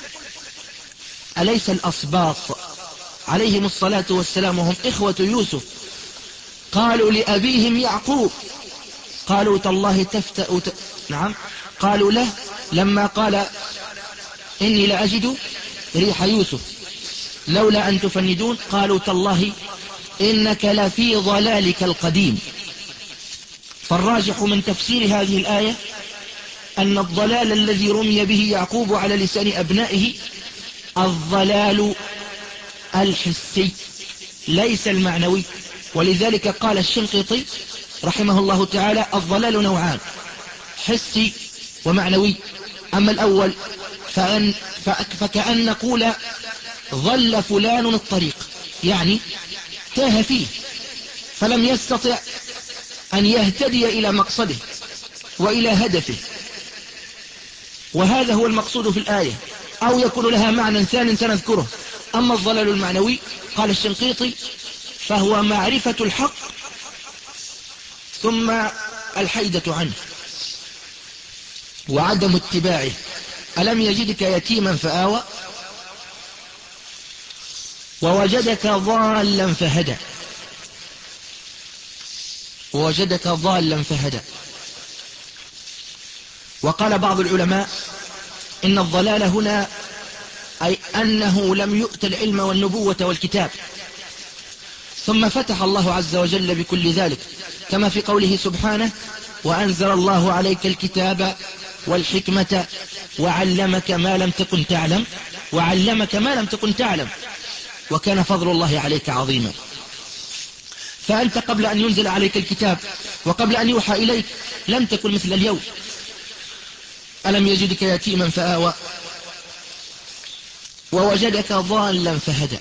أليس الأصباط عليهم الصلاة والسلام هم إخوة يوسف قالوا لأبيهم يعقوب، قالوا تالله تفتأ ت... نعم قالوا له لما قال إني لأجد ريح يوسف لولا أن تفندون، قالوا تالله إنك لفي ضلالك القديم. فالراجح من تفسير هذه الآية أن الضلال الذي رمي به يعقوب على لسان أبنائه الضلال الحسي ليس المعنوي. ولذلك قال الشنقيطي رحمه الله تعالى: الضلال نوعان، حسي ومعنوي. أما الأول فأن فكأن نقول ضل فلان الطريق، يعني تاه فيه فلم يستطع أن يهتدي إلى مقصده وإلى هدفه، وهذا هو المقصود في الآية. أو يكون لها معنى ثاني سنذكره. أما الضلال المعنوي قال الشنقيطي فهو معرفة الحق ثم الحيدة عنه وعدم اتباعه. ألم يجدك يتيما فآوى ووجدك ضالا فهدى، ووجدك ضالا فهدى. وقال بعض العلماء إن الضلال هنا أي أنه لم يؤت العلم والنبوة والكتاب، ثم فتح الله عز وجل بكل ذلك، كما في قوله سبحانه: وأنزل الله عليك الكتاب والحكمة وعلمك ما لم تكن تعلم وعلمك ما لم تكن تعلم وكان فضل الله عليك عظيما. فأنت قبل أن ينزل عليك الكتاب وقبل أن يوحى إليك لم تكن مثل اليوم. ألم يجدك يتيما فآوى ووجدك ضالا فهدى.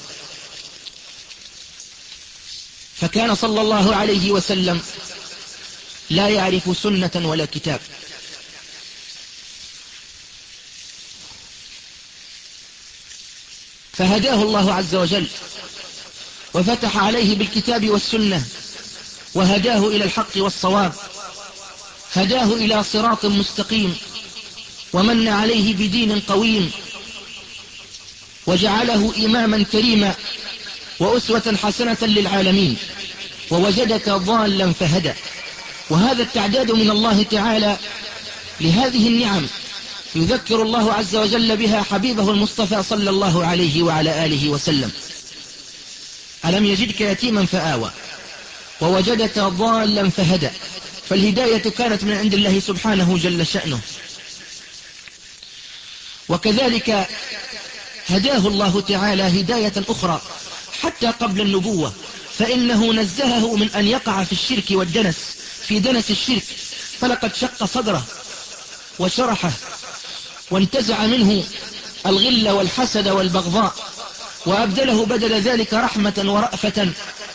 فكان صلى الله عليه وسلم لا يعرف سنة ولا كتاب، فهداه الله عز وجل وفتح عليه بالكتاب والسنة وهداه إلى الحق والصواب، هداه إلى صراط مستقيم ومن عليه بدين قويم وجعله إماما كريما وأسوة حسنة للعالمين. ووجدك ضالا فهدى. وهذا التعداد من الله تعالى لهذه النعم يذكر الله عز وجل بها حبيبه المصطفى صلى الله عليه وعلى آله وسلم. ألم يجدك يتيما فآوى ووجدك ضالا فهدى. فالهداية كانت من عند الله سبحانه جل شأنه. وكذلك هداه الله تعالى هداية أخرى حتى قبل النبوة، فإنه نزهه من أن يقع في الشرك والدنس في دنس الشرك، فلقد شق صدره وشرحه وانتزع منه الغل والحسد والبغضاء، وأبدله بدل ذلك رحمة ورأفة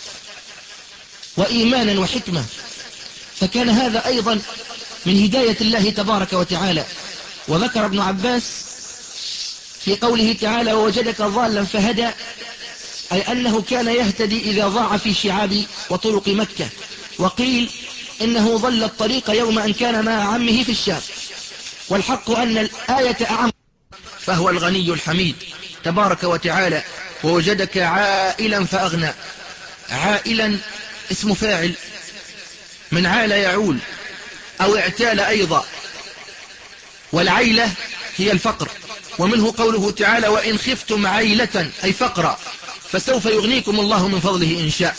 وإيمانا وحكمة. فكان هذا أيضا من هداية الله تبارك وتعالى. وذكر ابن عباس في قوله تعالى ووجدك ضالا فهدى، أي أنه كان يهتدي إذا ضاع في شعاب وطرق مكة. وقيل إنه ضل الطريق يوم أن كان مع عمه في الشام. والحق أن الآية أعم، فهو الغني الحميد تبارك وتعالى. ووجدك عائلا فأغنى. عائلا اسم فاعل من عال يعول أو اعتال أيضا، والعيلة هي الفقر. ومنه قوله تعالى وإن خفتم عيلة أي فقرا فسوف يغنيكم الله من فضله إن شاء.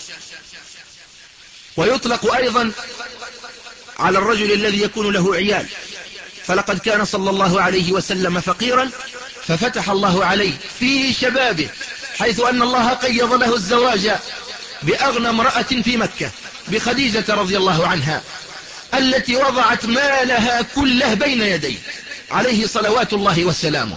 ويطلق أيضا على الرجل الذي يكون له عيال، فلقد كان صلى الله عليه وسلم فقيرا ففتح الله عليه في شبابه، حيث أن الله قيض له الزواج بأغنى امرأة في مكة، بخديجة رضي الله عنها، التي وضعت مالها كله بين يديه عليه صلوات الله وسلامه،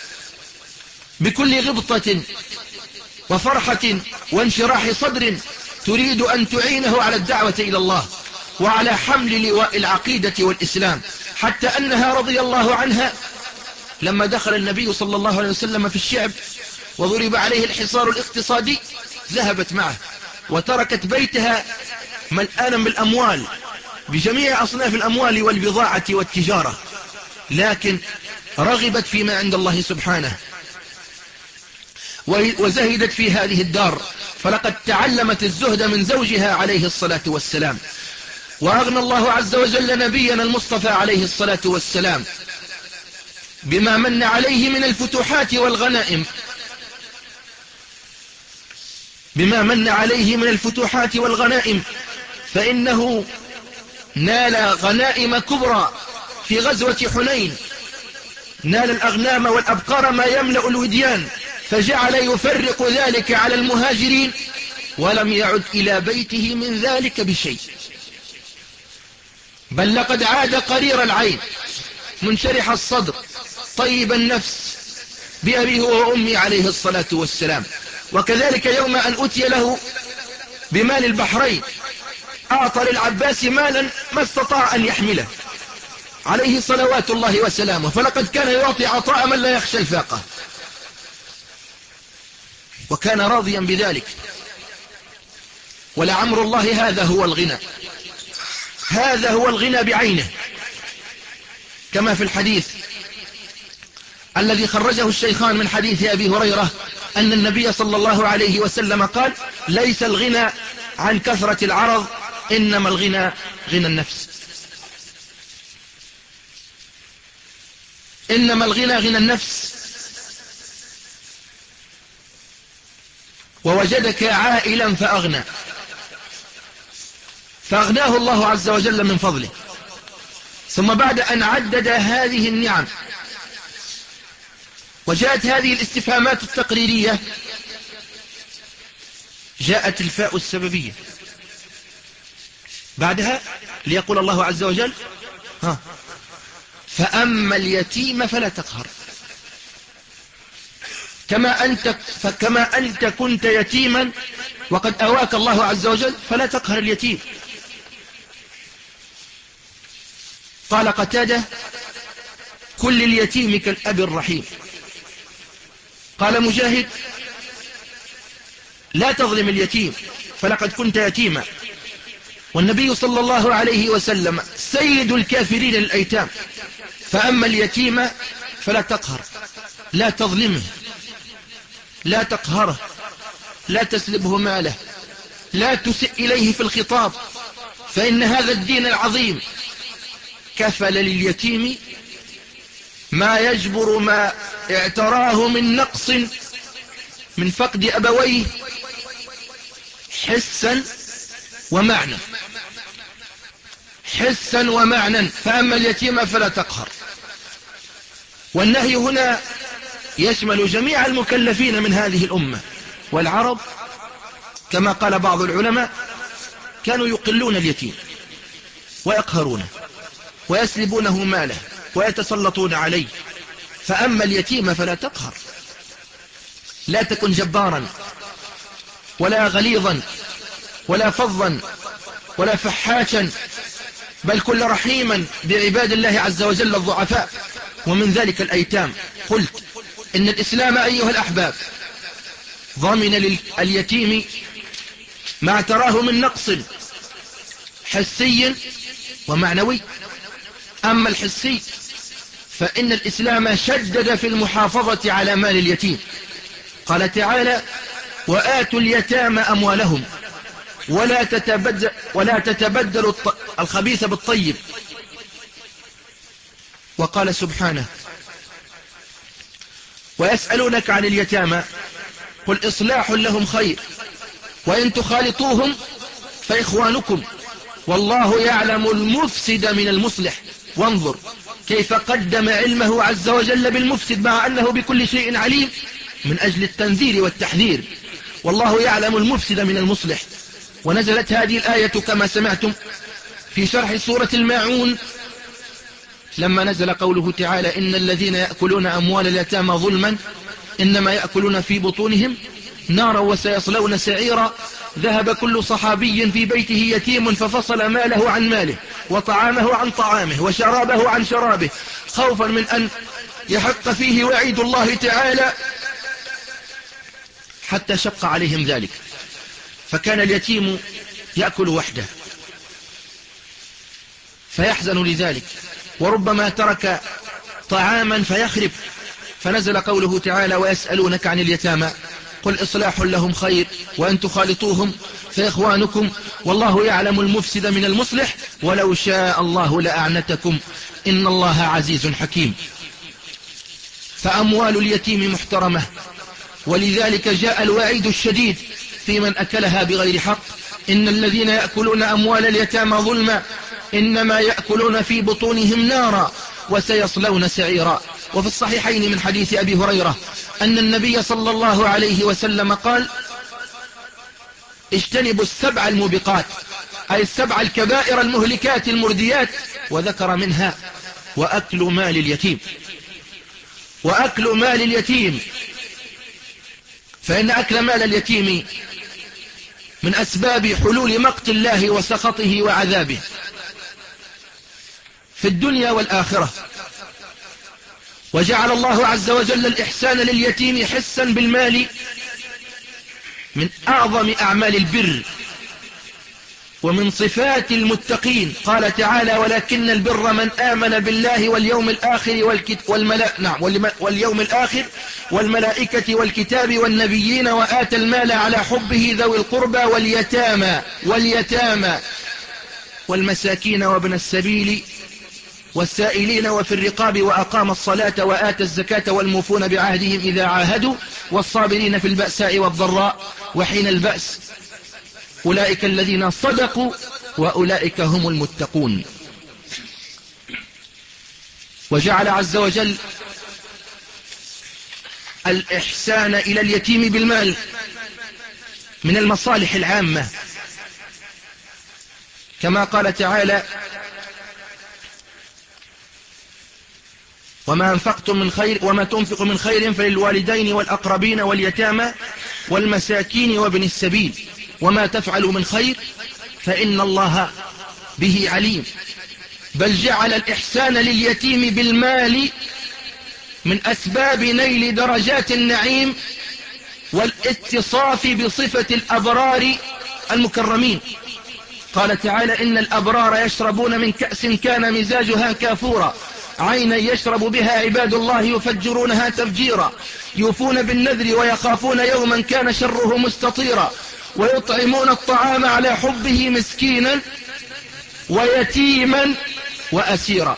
بكل غبطة وفرحة وانشراح صدر تريد أن تعينه على الدعوة إلى الله وعلى حمل لواء العقيدة والإسلام. حتى أنها رضي الله عنها لما دخل النبي صلى الله عليه وسلم في الشعب وضرب عليه الحصار الاقتصادي ذهبت معه وتركت بيتها ملآنا بالأموال بجميع أصناف الأموال والبضاعة والتجارة، لكن رغبت فيما عند الله سبحانه وزهدت في هذه الدار، فلقد تعلمت الزهد من زوجها عليه الصلاة والسلام. وأغنى الله عز وجل نبينا المصطفى عليه الصلاة والسلام بما من عليه من الفتوحات والغنائم، بما من عليه من الفتوحات والغنائم فإنه نال غنائم كبرى في غزوة حنين، نال الأغنام والأبقار ما يملأ الوديان، فجعل يفرق ذلك على المهاجرين ولم يعد إلى بيته من ذلك بشيء، بل لقد عاد قرير العين منشرح الصدر طيب النفس بأبيه وأمي عليه الصلاة والسلام. وكذلك يوم أن أتي له بمال البحرين أعطى للعباس مالا ما استطاع أن يحمله عليه صلوات الله وسلامه، فلقد كان يعطي عطاء من لا يخشى الفاقة، وكان راضيا بذلك. ولعمر الله هذا هو الغنى، هذا هو الغنى بعينه، كما في الحديث الذي خرجه الشيخان من حديث أبي هريرة أن النبي صلى الله عليه وسلم قال ليس الغنى عن كثرة العرض إنما الغنى غنى النفس، إنما الغنى غنى النفس. ووجدك عائلا فأغنى، فأغناه الله عز وجل من فضله. ثم بعد أن عدد هذه النعم وجاءت هذه الاستفهامات التقريرية جاءت الفاء السببية بعدها ليقول الله عز وجل ها فأما اليتيم فلا تقهر، كما أنت, فكما أنت كنت يتيما وقد أواك الله عز وجل فلا تقهر اليتيم. قال قتادة كل اليتيم كالأب الرحيم. قال مجاهد لا تظلم اليتيم فلقد كنت يتيما، والنبي صلى الله عليه وسلم سيد الكافرين الأيتام. فأما اليتيم فلا تقهر، لا تظلمه، لا تقهره، لا تسلبه ماله، لا تسئ إليه في الخطاب، فإن هذا الدين العظيم كفل لليتيم ما يجبر ما اعتراه من نقص من فقد أبويه حسا ومعنى، حسا ومعنى. فأما اليتيم فلا تقهر. والنهي هنا يشمل جميع المكلفين من هذه الأمة. والعرب كما قال بعض العلماء كانوا يقلون اليتيم، ويقهرونه ويسلبونه ماله ويتسلطون عليه. فأما اليتيم فلا تقهر، لا تكن جبارا ولا غليظا ولا فظا ولا فحاشا، بل كن رحيما بعباد الله عز وجل الضعفاء، ومن ذلك الأيتام. قلت إن الإسلام أيها الأحباب ضمن لليتيم ما تراه من نقص حسي ومعنوي. أما الحسي فإن الإسلام شدد في المحافظة على مال اليتيم. قال تعالى: وآتوا اليتامى أموالهم ولا تتبدل ولا تتبدلوا الخبيث بالطيب. وقال سبحانه: ويسألونك عن اليتامى قل إصلاح لهم خير وإن تخالطوهم فإخوانكم والله يعلم المفسد من المصلح. وانظر كيف قدم علمه عز وجل بالمفسد مع أنه بكل شيء عليم، من أجل التنذير والتحذير. والله يعلم المفسد من المصلح. ونزلت هذه الآية كما سمعتم في شرح سورة الماعون لما نزل قوله تعالى: إن الذين يأكلون أموال اليتامى ظلما إنما يأكلون في بطونهم نارا وسيصلون سعيرا. ذهب كل صحابي في بيته يتيم ففصل ماله عن ماله وطعامه عن طعامه وشرابه عن شرابه خوفا من أن يحق فيه وعيد الله تعالى، حتى شق عليهم ذلك. فكان اليتيم يأكل وحده فيحزن لذلك، وربما ترك طعاما فيخرب. فنزل قوله تعالى: ويسألونك عن اليتامى قل إصلاح لهم خير وإن تخالطوهم فإخوانكم والله يعلم المفسد من المصلح ولو شاء الله لأعنتكم إن الله عزيز حكيم. فأموال اليتيم محترمة، ولذلك جاء الوعيد الشديد في من أكلها بغير حق: إن الذين يأكلون أموال اليتامى ظلما إنما يأكلون في بطونهم نارا وسيصلون سعيرا. وفي الصحيحين من حديث أبي هريرة أن النبي صلى الله عليه وسلم قال: اجتنبوا السبع الموبقات، أي السبع الكبائر المهلكات المرديات، وذكر منها وأكل مال اليتيم. وأكل مال اليتيم، فإن أكل مال اليتيم من أسباب حلول مقت الله وسخطه وعذابه في الدنيا والآخرة. وجعل الله عز وجل الإحسان لليتيم حسا بالمال من أعظم أعمال البر ومن صفات المتقين. قال تعالى: ولكن البر من آمن بالله واليوم الآخر والكت... والملا... نعم واليوم الآخر والملائكة والكتاب والنبيين وآتى المال على حبه ذوي القربى واليتامى واليتامى والمساكين وابن السبيل والسائلين وفي الرقاب وأقام الصلاة وآتى الزكاة والموفون بعهدهم إذا عاهدوا والصابرين في البأساء والضراء وحين البأس أولئك الذين صدقوا وأولئك هم المتقون. وجعل عز وجل الإحسان إلى اليتيم بالمال من المصالح العامة، كما قال تعالى: وما أنفقتم من خير وما تنفق من خير فللوالدين والأقربين واليتامى والمساكين وابن السبيل وما تفعلوا من خير فإن الله به عليم. بل جعل الإحسان لليتيم بالمال من أسباب نيل درجات النعيم والاتصاف بصفة الأبرار المكرمين. قال تعالى: إن الأبرار يشربون من كأس كان مزاجها كافورا عينا يشرب بها عباد الله يفجرونها تفجيرا يوفون بالنذر ويخافون يوما كان شره مستطيرا ويطعمون الطعام على حبه مسكينا ويتيما وأسيرا.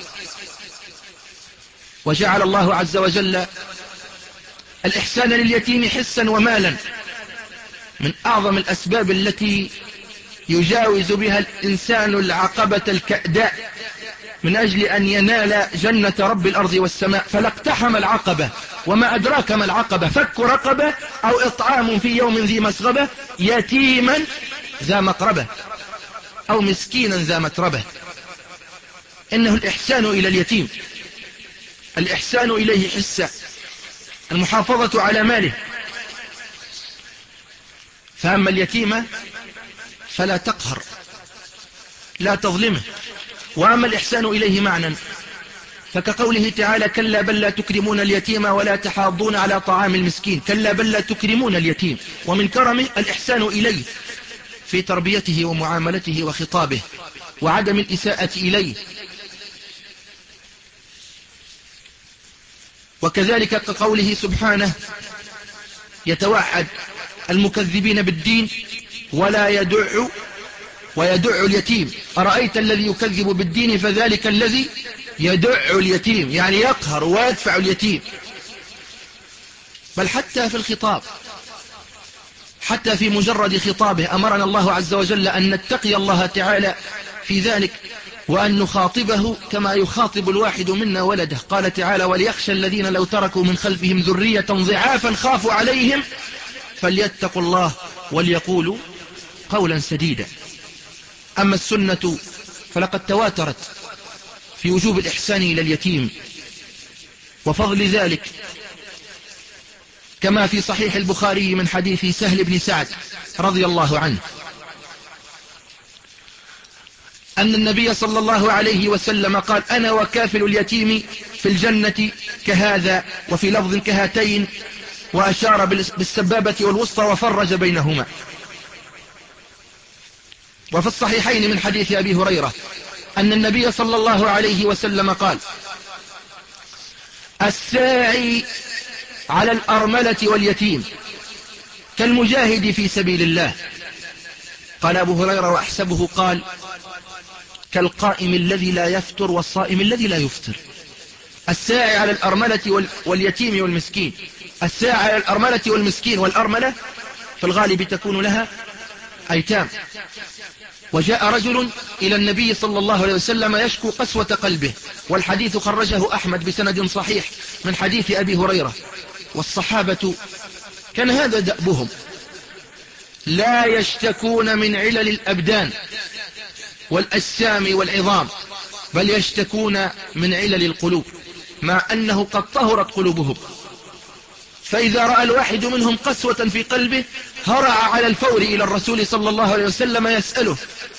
وجعل الله عز وجل الإحسان لليتيم حسا ومالا من أعظم الأسباب التي يجاوز بها الإنسان العقبة الكأداء من أجل أن ينال جنة رب الأرض والسماء. فلاقتحم العقبة. وما أدراك ما العقبة؟ فك رقبة أو إطعام في يوم ذي مسغبة يتيما ذا مقربة أو مسكينا ذا متربة. إنه الإحسان إلى اليتيم، الإحسان إليه حسا، المحافظة على ماله. فأما اليتيم فلا تقهر، لا تظلمه. وأما الإحسان إليه معنى فكقوله تعالى: كلا بل لا تكرمون اليتيم ولا تحاضون على طعام المسكين. كلا بل لا تكرمون اليتيم، ومن كرمه الإحسان إليه في تربيته ومعاملته وخطابه وعدم الإساءة إليه. وكذلك كقوله سبحانه: يتوعد المكذبين بالدين ولا يدع ويدع اليتيم. أرأيت الذي يكذب بالدين فذلك الذي يدع اليتيم، يعني يقهر ويدفع اليتيم. بل حتى في الخطاب، حتى في مجرد خطابه أمرنا الله عز وجل أن نتقي الله تعالى في ذلك، وأن نخاطبه كما يخاطب الواحد منا ولده. قال تعالى: وليخشى الذين لو تركوا من خلفهم ذرية ضعافا خافوا عليهم فليتقوا الله وليقولوا قولا سديدا. أما السنة فلقد تواترت في وجوب الإحسان إلى اليتيم وفضل ذلك، كما في صحيح البخاري من حديث سهل بن سعد رضي الله عنه أن النبي صلى الله عليه وسلم قال: أنا وكافل اليتيم في الجنة كهذا، وفي لفظ كهاتين، وأشار بالسبابة والوسطى وفرج بينهما. وفي الصحيحين من حديث أبي هريرة أن النبي صلى الله عليه وسلم قال: الساعي على الأرملة واليتيم كالمجاهد في سبيل الله. قال أبو هريرة وأحسبه قال: كالقائم الذي لا يفتر والصائم الذي لا يفطر. الساعي على الأرملة واليتيم والمسكين. الساعي على الأرملة والمسكين، والأرملة في الغالب تكون لها أيتام. وجاء رجل إلى النبي صلى الله عليه وسلم يشكو قسوة قلبه، والحديث خرجه أحمد بسند صحيح من حديث أبي هريرة. والصحابة كان هذا دأبهم، لا يشتكون من علل الأبدان والأجسام والعظام، بل يشتكون من علل القلوب، مع أنه قد طهرت قلوبهم. فإذا رأى الواحد منهم قسوة في قلبه هرع على الفور إلى الرسول صلى الله عليه وسلم يسأله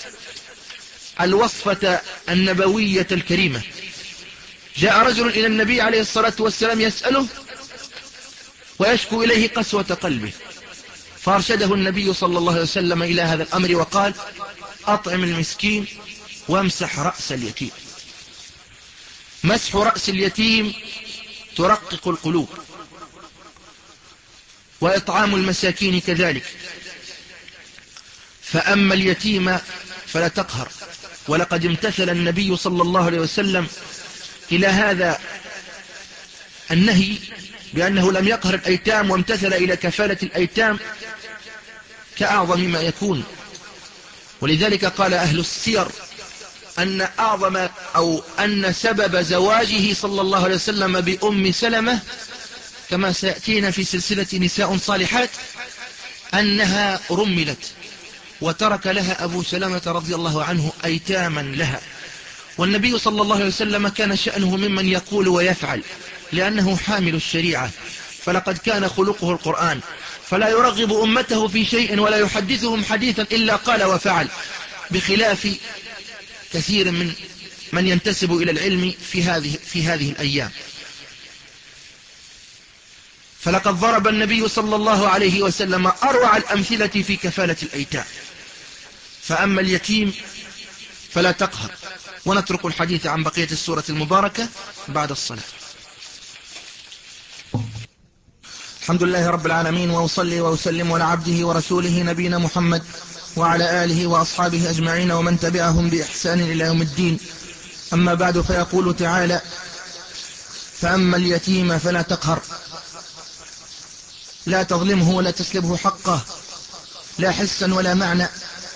الوصفة النبوية الكريمة. جاء رجل إلى النبي عليه الصلاة والسلام يسأله ويشكو إليه قسوة قلبه، فارشده النبي صلى الله عليه وسلم إلى هذا الأمر وقال: أطعم المسكين وامسح رأس اليتيم. مسح رأس اليتيم ترقق القلوب، وإطعام المساكين كذلك. فأما اليتيم فلا تقهر. ولقد امتثل النبي صلى الله عليه وسلم إلى هذا النهي بأنه لم يقهر الأيتام، وامتثل إلى كفالة الأيتام كأعظم ما يكون. ولذلك قال أهل السير أن أعظم أو أن سبب زواجه صلى الله عليه وسلم بأم سلمة، كما سيأتينا في سلسلة نساء صالحات، أنها رملت وترك لها أبو سلمة رضي الله عنه أيتاما لها. والنبي صلى الله عليه وسلم كان شأنه ممن يقول ويفعل، لأنه حامل الشريعة، فلقد كان خلقه القرآن، فلا يرغب أمته في شيء ولا يحدثهم حديثا إلا قال وفعل، بخلاف كثير من من ينتسب إلى العلم في هذه في هذه الأيام. فلقد ضرب النبي صلى الله عليه وسلم أروع الأمثلة في كفالة الأيتام. فأما اليتيم فلا تقهر. ونترك الحديث عن بقية السورة المباركة بعد الصلاة. الحمد لله رب العالمين، وأصلي وأسلم على عبده ورسوله نبينا محمد وعلى آله وأصحابه أجمعين ومن تبعهم بإحسان إلى يوم الدين. أما بعد، فيقول تعالى: فأما اليتيم فلا تقهر. لا تظلمه ولا تسلبه حقه، لا حسا ولا معنى.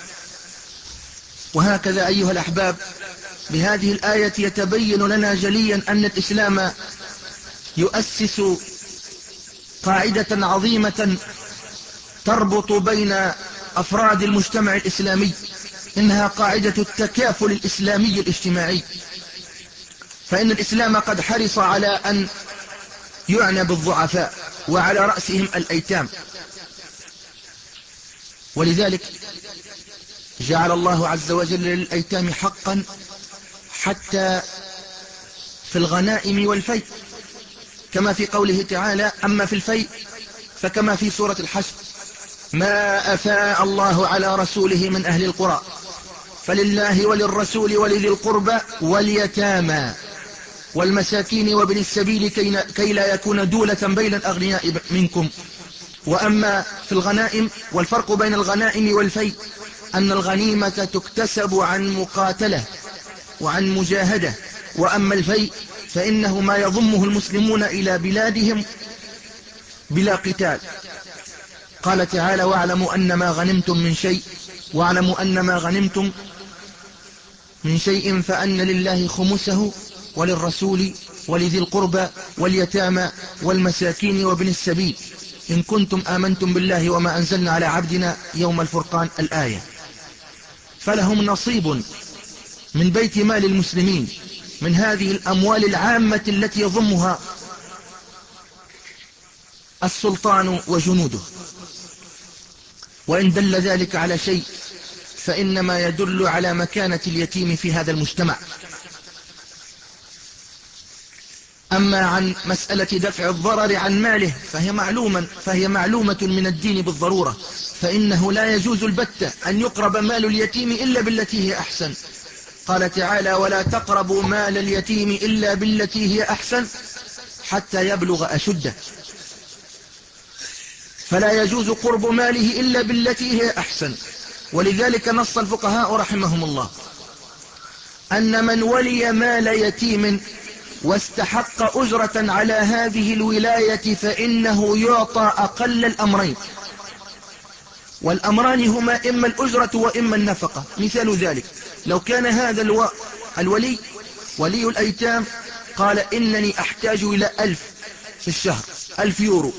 وهكذا أيها الأحباب، بهذه الآية يتبين لنا جليا أن الإسلام يؤسس قاعدة عظيمة تربط بين أفراد المجتمع الإسلامي، إنها قاعدة التكافل الإسلامي الاجتماعي. فإن الإسلام قد حرص على أن يعنى بالضعفاء وعلى رأسهم الأيتام، ولذلك جعل الله عز وجل للأيتام حقا حتى في الغنائم والفيء، كما في قوله تعالى: أما في الفيء فكما في سورة الحشر: ما أفاء الله على رسوله من أهل القرى فلله وللرسول ولذي القربى واليتامى والمساكين وابن السبيل كي لا يكون دولة بين الأغنياء منكم. وأما في الغنائم، والفرق بين الغنائم والفيء أن الغنيمة تكتسب عن مقاتلة وعن مجاهدة، وأما الفيء فإنه ما يضمه المسلمون إلى بلادهم بلا قتال. قال تعالى: واعلموا أن ما غنمتم من شيء واعلموا أن ما غنمتم من شيء فأن لله خمسه وللرسول ولذي القربى واليتامى والمساكين وابن السبيل إن كنتم آمنتم بالله وما أنزلنا على عبدنا يوم الفرقان، الآية. فلهم نصيب من بيت مال المسلمين من هذه الأموال العامة التي يضمها السلطان وجنوده. وإن دل ذلك على شيء فإنما يدل على مكانة اليتيم في هذا المجتمع. أما عن مسألة دفع الضرر عن ماله فهي معلومة, فهي معلومة من الدين بالضرورة، فإنه لا يجوز البتة أن يقرب مال اليتيم إلا بالتي هي أحسن. قال تعالى: ولا تقربوا مال اليتيم إلا بالتي هي أحسن حتى يبلغ أشده. فلا يجوز قرب ماله إلا بالتي هي أحسن. ولذلك نص الفقهاء رحمهم الله أن من ولي مال يتيم واستحق أجرة على هذه الولاية فإنه يعطى أقل الأمرين، والأمران هما إما الأجرة وإما النفقة. مثال ذلك: لو كان هذا الو... الولي ولي الأيتام قال: إنني أحتاج إلى ألف في الشهر، ألف يورو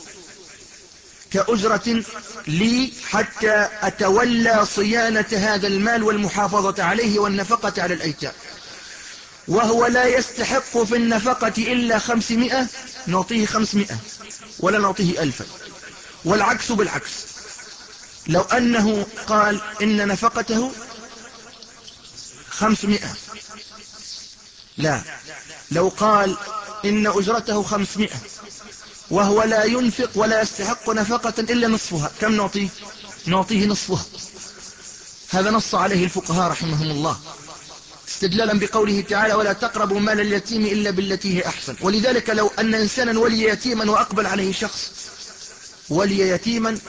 كأجرة لي حتى أتولى صيانة هذا المال والمحافظة عليه والنفقة على الأيتام، وهو لا يستحق في النفقة إلا خمسمائة، نعطيه خمسمائة ولا نعطيه ألفا. والعكس بالعكس، لو أنه قال إن نفقته خمسمائة، لا، لو قال إن أجرته خمسمائة وهو لا ينفق ولا يستحق نفقة إلا نصفها، كم نعطيه؟ نعطيه نصفها. هذا نص عليه الفقهاء رحمهم الله استدلالا بقوله تعالى: ولا تقربوا مال اليتيم إلا بالتي هي أحسن. ولذلك لو أن إنسانا ولي يتيما وأقبل عليه شخص ولي يتيما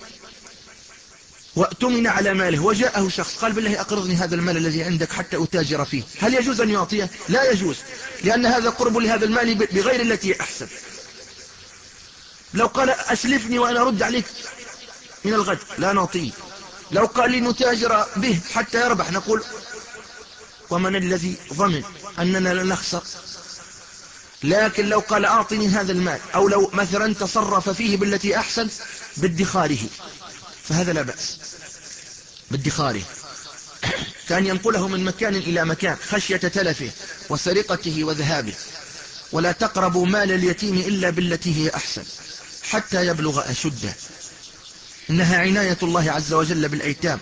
وأتمن على ماله، وجاءه شخص قال: بالله أقرضني هذا المال الذي عندك حتى أتاجر فيه، هل يجوز أن يعطيه؟ لا يجوز، لأن هذا قرب لهذا المال بغير التي أحسن. لو قال: أسلفني وأنا أرد عليك من الغد، لا نعطيه. لو قال لي نتاجر به حتى يربح، نقول: ومن الذي ضمن أننا لا نخسر؟ لكن لو قال: أعطني هذا المال، أو لو مثلا تصرف فيه بالتي أحسن بادخاره، فهذا لا بأس بادخاره، كان ينقله من مكان إلى مكان خشية تلفه وسرقته وذهابه. ولا تقربوا مال اليتيم إلا بالتي هي أحسن حتى يبلغ أشده. إنها عناية الله عز وجل بالأيتام،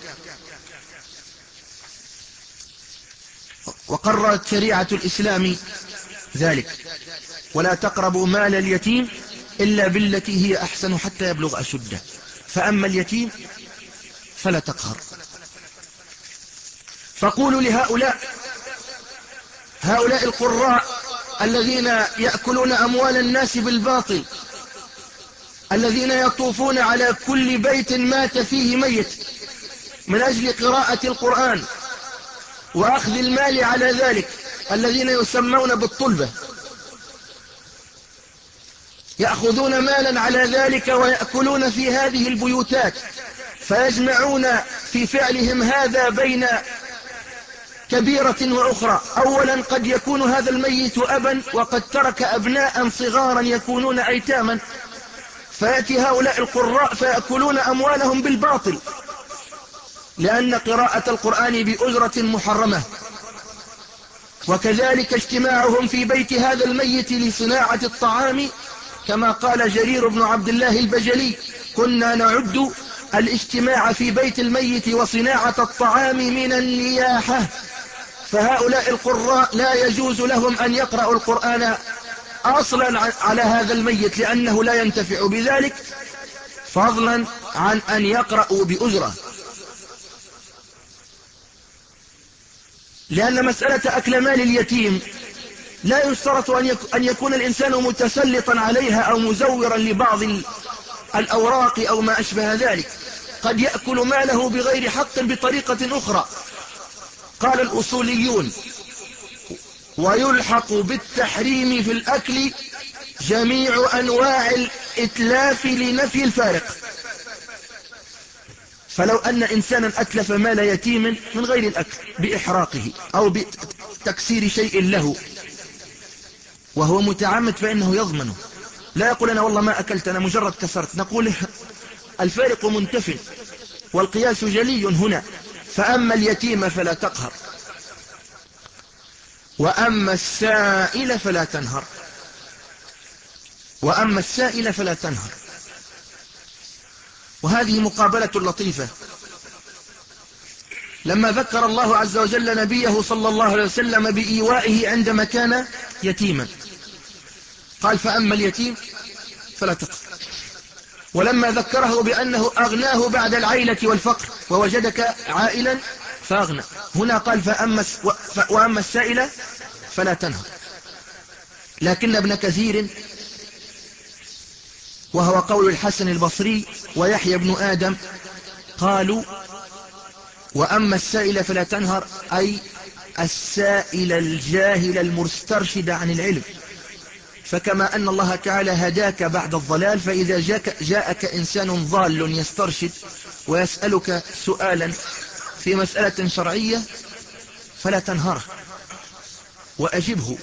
وقررت شريعة الإسلام ذلك: ولا تقربوا مال اليتيم إلا بالتي هي أحسن حتى يبلغ أشده. فأما اليتيم فلا تقهر. فقولوا لهؤلاء هؤلاء القراء الذين يأكلون أموال الناس بالباطل، الذين يطوفون على كل بيت مات فيه ميت من أجل قراءة القرآن وأخذ المال على ذلك، الذين يسمون بالطلبة، يأخذون مالا على ذلك ويأكلون في هذه البيوتات، فيجمعون في فعلهم هذا بين كبيرة وأخرى. أولا قد يكون هذا الميت أبا وقد ترك أبناء صغارا يكونون أيتاما، فيأتي هؤلاء القراء فيأكلون أموالهم بالباطل، لأن قراءة القرآن بأجرة محرمة، وكذلك اجتماعهم في بيت هذا الميت لصناعة الطعام، كما قال جرير بن عبد الله البجلي: كنا نعد الاجتماع في بيت الميت وصناعة الطعام من النياحة. فهؤلاء القراء لا يجوز لهم أن يقرأوا القرآن أصلا على هذا الميت، لأنه لا ينتفع بذلك، فضلا عن أن يقرأوا بأجرة. لأن مسألة أكل مال اليتيم لا يشترط أن يكون الإنسان متسلطا عليها أو مزورا لبعض الأوراق أو ما أشبه ذلك، قد يأكل ماله بغير حق بطريقة أخرى. قال الأصوليون: ويلحق بالتحريم في الأكل جميع أنواع الإتلاف لنفي الفارق. فلو أن إنسانا أتلف مال يتيم من غير الأكل بإحراقه أو بتكسير شيء له وهو متعمد فإنه يضمنه، لا يقول أنا والله ما أكلت، أنا مجرد كسرت. نقول الفارق منتف والقياس جلي هنا. فأما اليتيم فلا تقهر، وأما السائل فلا تنهر. وأما السائل فلا تنهر. وهذه مقابلة لطيفة. لما ذكر الله عز وجل نبيه صلى الله عليه وسلم بإيوائه عندما كان يتيما، قال: فأما اليتيم فلا تقهر. ولما ذكره بأنه أغناه بعد العيلة والفقر ووجدك عائلا فأغنى، هنا قال: فأما وأما السائل فلا تنهر. لكن ابن كثير، وهو قول الحسن البصري ويحيى بن آدم، قالوا: وأما السائل فلا تنهر، أي السائل الجاهل المسترشد عن العلم. فكما أن الله تعالى هداك بعد الضلال، فإذا جاءك, جاءك إنسان ضال يسترشد ويسألك سؤالا في مسألة شرعية فلا تنهره وأجبه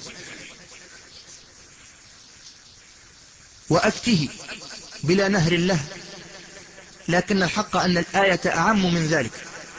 وأفته بلا نهر له. لكن الحق أن الآية أعم من ذلك.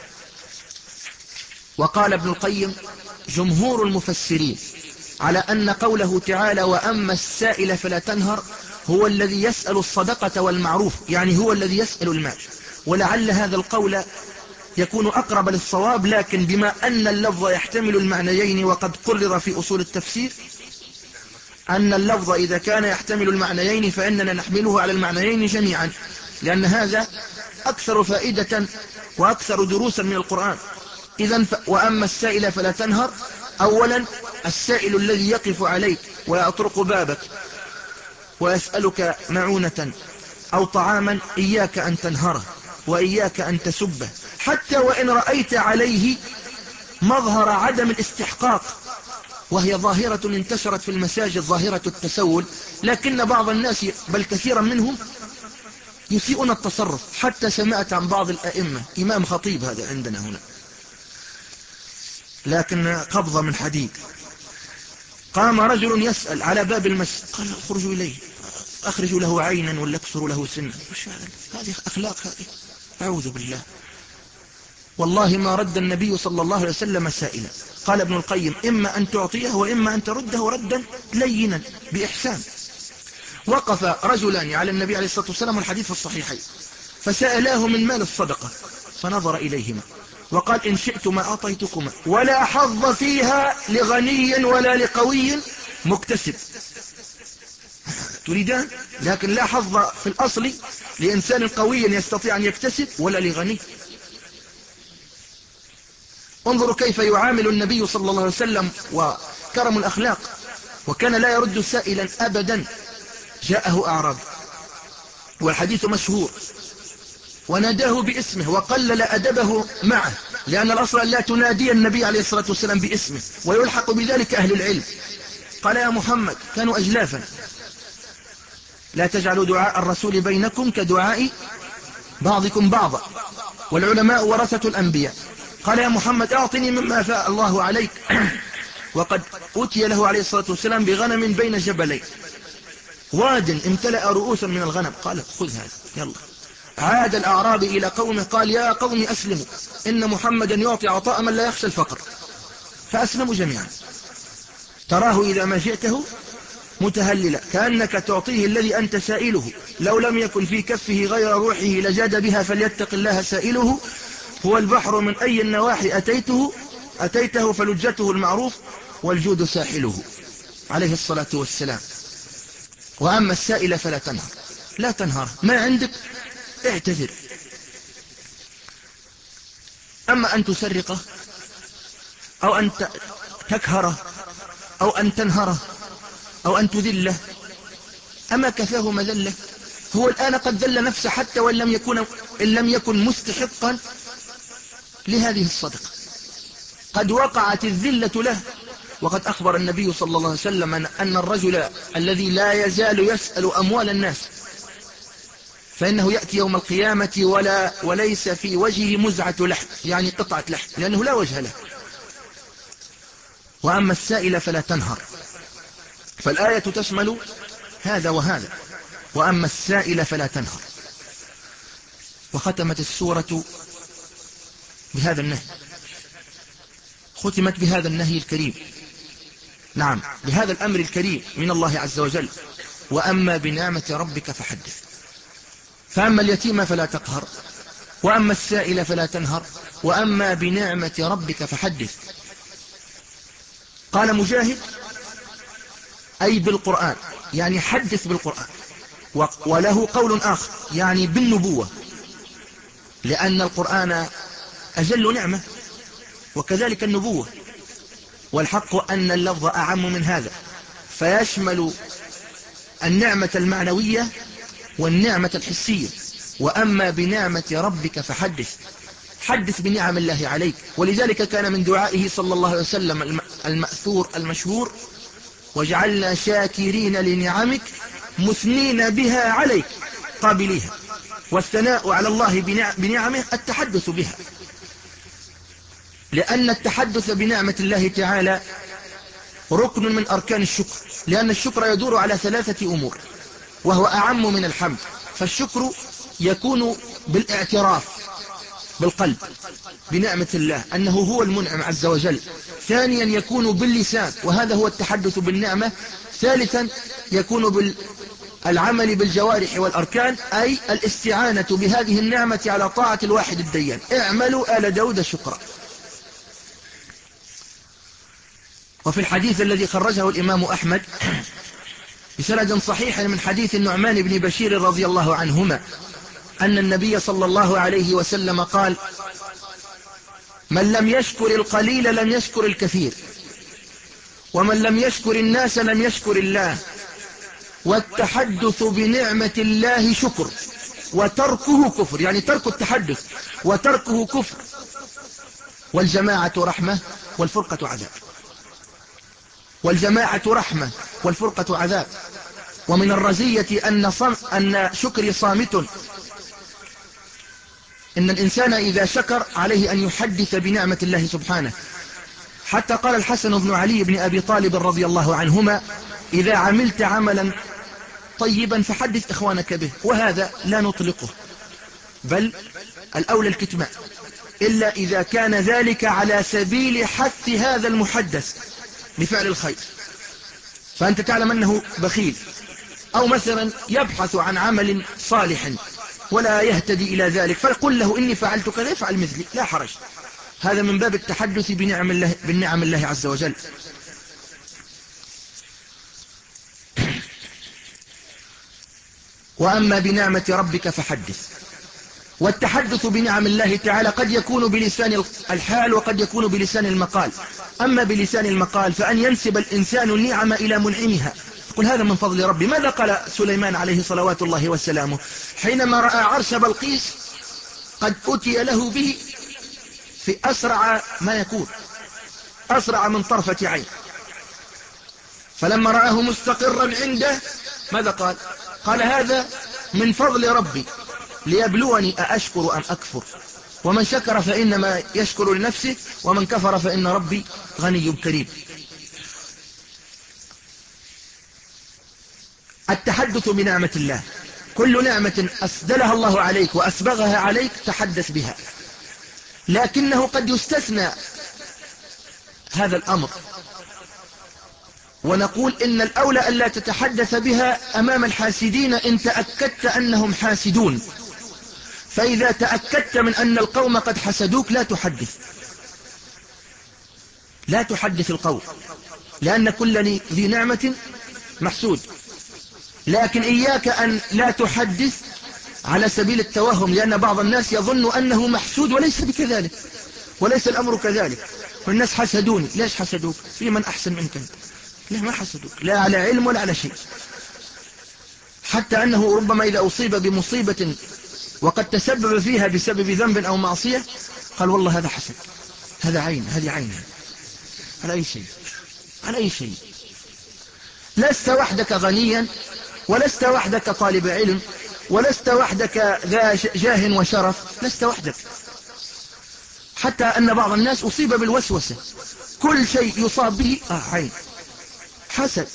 وقال ابن القيم: جمهور المفسرين على أن قوله تعالى: وأما السائل فلا تنهر، هو الذي يسأل الصدقة والمعروف، يعني هو الذي يسأل المال. ولعل هذا القول يكون أقرب للصواب، لكن بما أن اللفظ يحتمل المعنيين، وقد قرر في أصول التفسير أن اللفظ إذا كان يحتمل المعنيين فإننا نحمله على المعنيين جميعا، لأن هذا أكثر فائدة وأكثر دروسا من القرآن. إذن ف... وأما السائل فلا تنهر، أولا السائل الذي يقف عليك ويطرق بابك ويسألك معونة أو طعاما، إياك أن تنهره وإياك أن تسبه، حتى وإن رأيت عليه مظهر عدم الاستحقاق، وهي ظاهرة انتشرت في المساجد، ظاهرة التسول. لكن بعض الناس بل كثيرا منهم يسيئون التصرف. حتى سمعت عن بعض الأئمة، إمام خطيب هذا عندنا هنا، لكن قبضة من حديد، قام رجل يسأل على باب المسجد، قال: اخرجوا إليه، أخرجوا له عينا ولا اكسروا له سنا. هذه أخلاق هذه، أعوذ بالله. والله ما رد النبي صلى الله عليه وسلم سائلا. قال ابن القيم: إما أن تعطيه وإما أن ترده ردا لينا بإحسان. وقف رجلان على النبي عليه الصلاة والسلام، الحديث في الصحيحين، فسألاه من مال الصدقة، فنظر إليهما وقال: إن شئتما أعطيتكما، ولا حظ فيها لغني ولا لقوي مكتسب. تريدان، لكن لا حظ في الأصل لإنسان قوي يستطيع أن يكتسب ولا لغني. انظروا كيف يعامل النبي صلى الله عليه وسلم وكرم الأخلاق، وكان لا يرد سائلا أبدا. جاءه أعرابي والحديث مشهور، وناداه باسمه وقلل أدبه معه، لأن الأصل أن لا تنادي النبي عليه الصلاة والسلام باسمه، ويلحق بذلك أهل العلم. قال: يا محمد، كانوا أجلافا، لا تجعلوا دعاء الرسول بينكم كدعاء بعضكم بعضا، والعلماء ورثة الأنبياء. قال: يا محمد، أعطني مما أفاء الله عليك. وقد أتي له عليه الصلاة والسلام بغنم بين جبلين، واد امتلأ رؤوسا من الغنم. قال: خذ هذا، يلا. عاد الأعرابي إلى قومه، قال: يا قوم أسلموا، إن محمدا يعطي عطاء من لا يخشى الفقر. فأسلموا جميعا. تراه إذا ما جئته متهللا، كأنك تعطيه الذي أنت سائله، لو لم يكن في كفه غير روحه لجاد بها فليتق الله سائله. هو البحر من أي النواحي أتيته أتيته فلجته المعروف والجود ساحله عليه الصلاة والسلام. وأما السائل فلا تنهر، لا تنهر، ما عندك اعتذر. أما أن تسرقه أو أن تكهره أو أن تنهره أو أن تذله، أما كفاه مذلة؟ هو الآن قد ذل نفسه حتى وإن لم يكن, إن لم يكن مستحقا لهذه الصدقة، قد وقعت الذلة له. وقد أخبر النبي صلى الله عليه وسلم أن الرجل الذي لا يزال يسأل أموال الناس فإنه يأتي يوم القيامة ولا وليس في وجهه مزعة لحم، يعني قطعة لحم، لأنه لا وجه له. وأما السائل فلا تنهر، فالآية تشمل هذا وهذا. وأما السائل فلا تنهر. وختمت السورة بهذا النهي، ختمت بهذا النهي الكريم، نعم بهذا الأمر الكريم من الله عز وجل: وأما بنعمة ربك فحدث. فأما اليتيم فلا تقهر، وأما السائل فلا تنهر، وأما بنعمة ربك فحدث. قال مجاهد: أي بالقرآن، يعني حدث بالقرآن. وله قول آخر يعني بالنبوة، لأن القرآن أجل نعمة وكذلك النبوة، والحق أن اللفظ أعم من هذا، فيشمل النعمة المعنوية والنعمة الحسية. وأما بنعمة ربك فحدث، حدث بنعم الله عليك. ولذلك كان من دعائه صلى الله عليه وسلم المأثور المشهور: وجعلنا شاكرين لنعمك مثنين بها عليك قابليها. والثناء على الله بنعمه التحدث بها، لأن التحدث بنعمة الله تعالى ركن من أركان الشكر، لأن الشكر يدور على ثلاثة أمور وهو أعم من الحمد. فالشكر يكون بالاعتراف بالقلب بنعمة الله أنه هو المنعم عز وجل. ثانيا يكون باللسان وهذا هو التحدث بالنعمة. ثالثا يكون بالعمل بالجوارح والأركان، أي الاستعانة بهذه النعمة على طاعة الواحد الديان. اعملوا آل داود شكرا. وفي الحديث الذي خرجه الإمام أحمد بسند صحيح من حديث النعمان بن بشير رضي الله عنهما أن النبي صلى الله عليه وسلم قال: من لم يشكر القليل لم يشكر الكثير، ومن لم يشكر الناس لم يشكر الله، والتحدث بنعمة الله شكر، وتركه كفر، يعني ترك التحدث وتركه كفر، والجماعة رحمة والفرقة عذاب. والجماعة رحمة والفرقة عذاب. ومن الرزية أن, صم أن شكري صامت، إن الإنسان إذا شكر عليه أن يحدث بنعمة الله سبحانه. حتى قال الحسن بن علي بن أبي طالب رضي الله عنهما: إذا عملت عملا طيبا فحدث إخوانك به. وهذا لا نطلقه، بل الأولى الكتمان، إلا إذا كان ذلك على سبيل حث هذا المحدث بفعل الخير، فأنت تعلم أنه بخيل، أو مثلا يبحث عن عمل صالح ولا يهتدي إلى ذلك، فقل له إني فعلت كذا يفعل مثلي، لا حرج. هذا من باب التحدث بنعم الله, بالنعم الله عز وجل. وأما بنعمة ربك فحدث. والتحدث بنعم الله تعالى قد يكون بلسان الحال وقد يكون بلسان المقال. أما بلسان المقال فأن ينسب الإنسان النعم إلى منعمها، قل هذا من فضل ربي. ماذا قال سليمان عليه صلوات الله وسلامه حينما رأى عرش بلقيس قد أتي له به في أسرع ما يكون، أسرع من طرفة عين، فلما رآه مستقرا عنده ماذا قال؟ قال هذا من فضل ربي ليبلوني أأشكر أم أكفر، ومن شكر فإنما يشكر لنفسه ومن كفر فإن ربي غني كريم. التحدث بنعمة الله، كل نعمة أسدلها الله عليك وأسبغها عليك تحدث بها، لكنه قد يستثنى هذا الأمر ونقول إن الأولى ألا تتحدث بها أمام الحاسدين إن تأكدت أنهم حاسدون، فإذا تأكدت من أن القوم قد حسدوك لا تحدث لا تحدث القوم، لأن كل ذي نعمة محسود. لكن إياك أن لا تحدث على سبيل التوهم، لأن بعض الناس يظن أنه محسود وليس بكذلك، وليس الأمر كذلك. والناس حسدوني. ليش حسدوك؟ في من أحسن منك أنت؟ لا، ما حسدوك، لا على علم ولا على شيء. حتى أنه ربما إذا أصيب بمصيبة وقد تسبب فيها بسبب ذنب أو معصية قال والله هذا حسد، هذا عين، هذه عين، على أي شيء، على أي شيء. لست وحدك غنيا، ولست وحدك طالب علم، ولست وحدك ذا جاه وشرف، لست وحدك. حتى أن بعض الناس أصيب بالوسوسة، كل شيء يصاب به آه عين، حسد.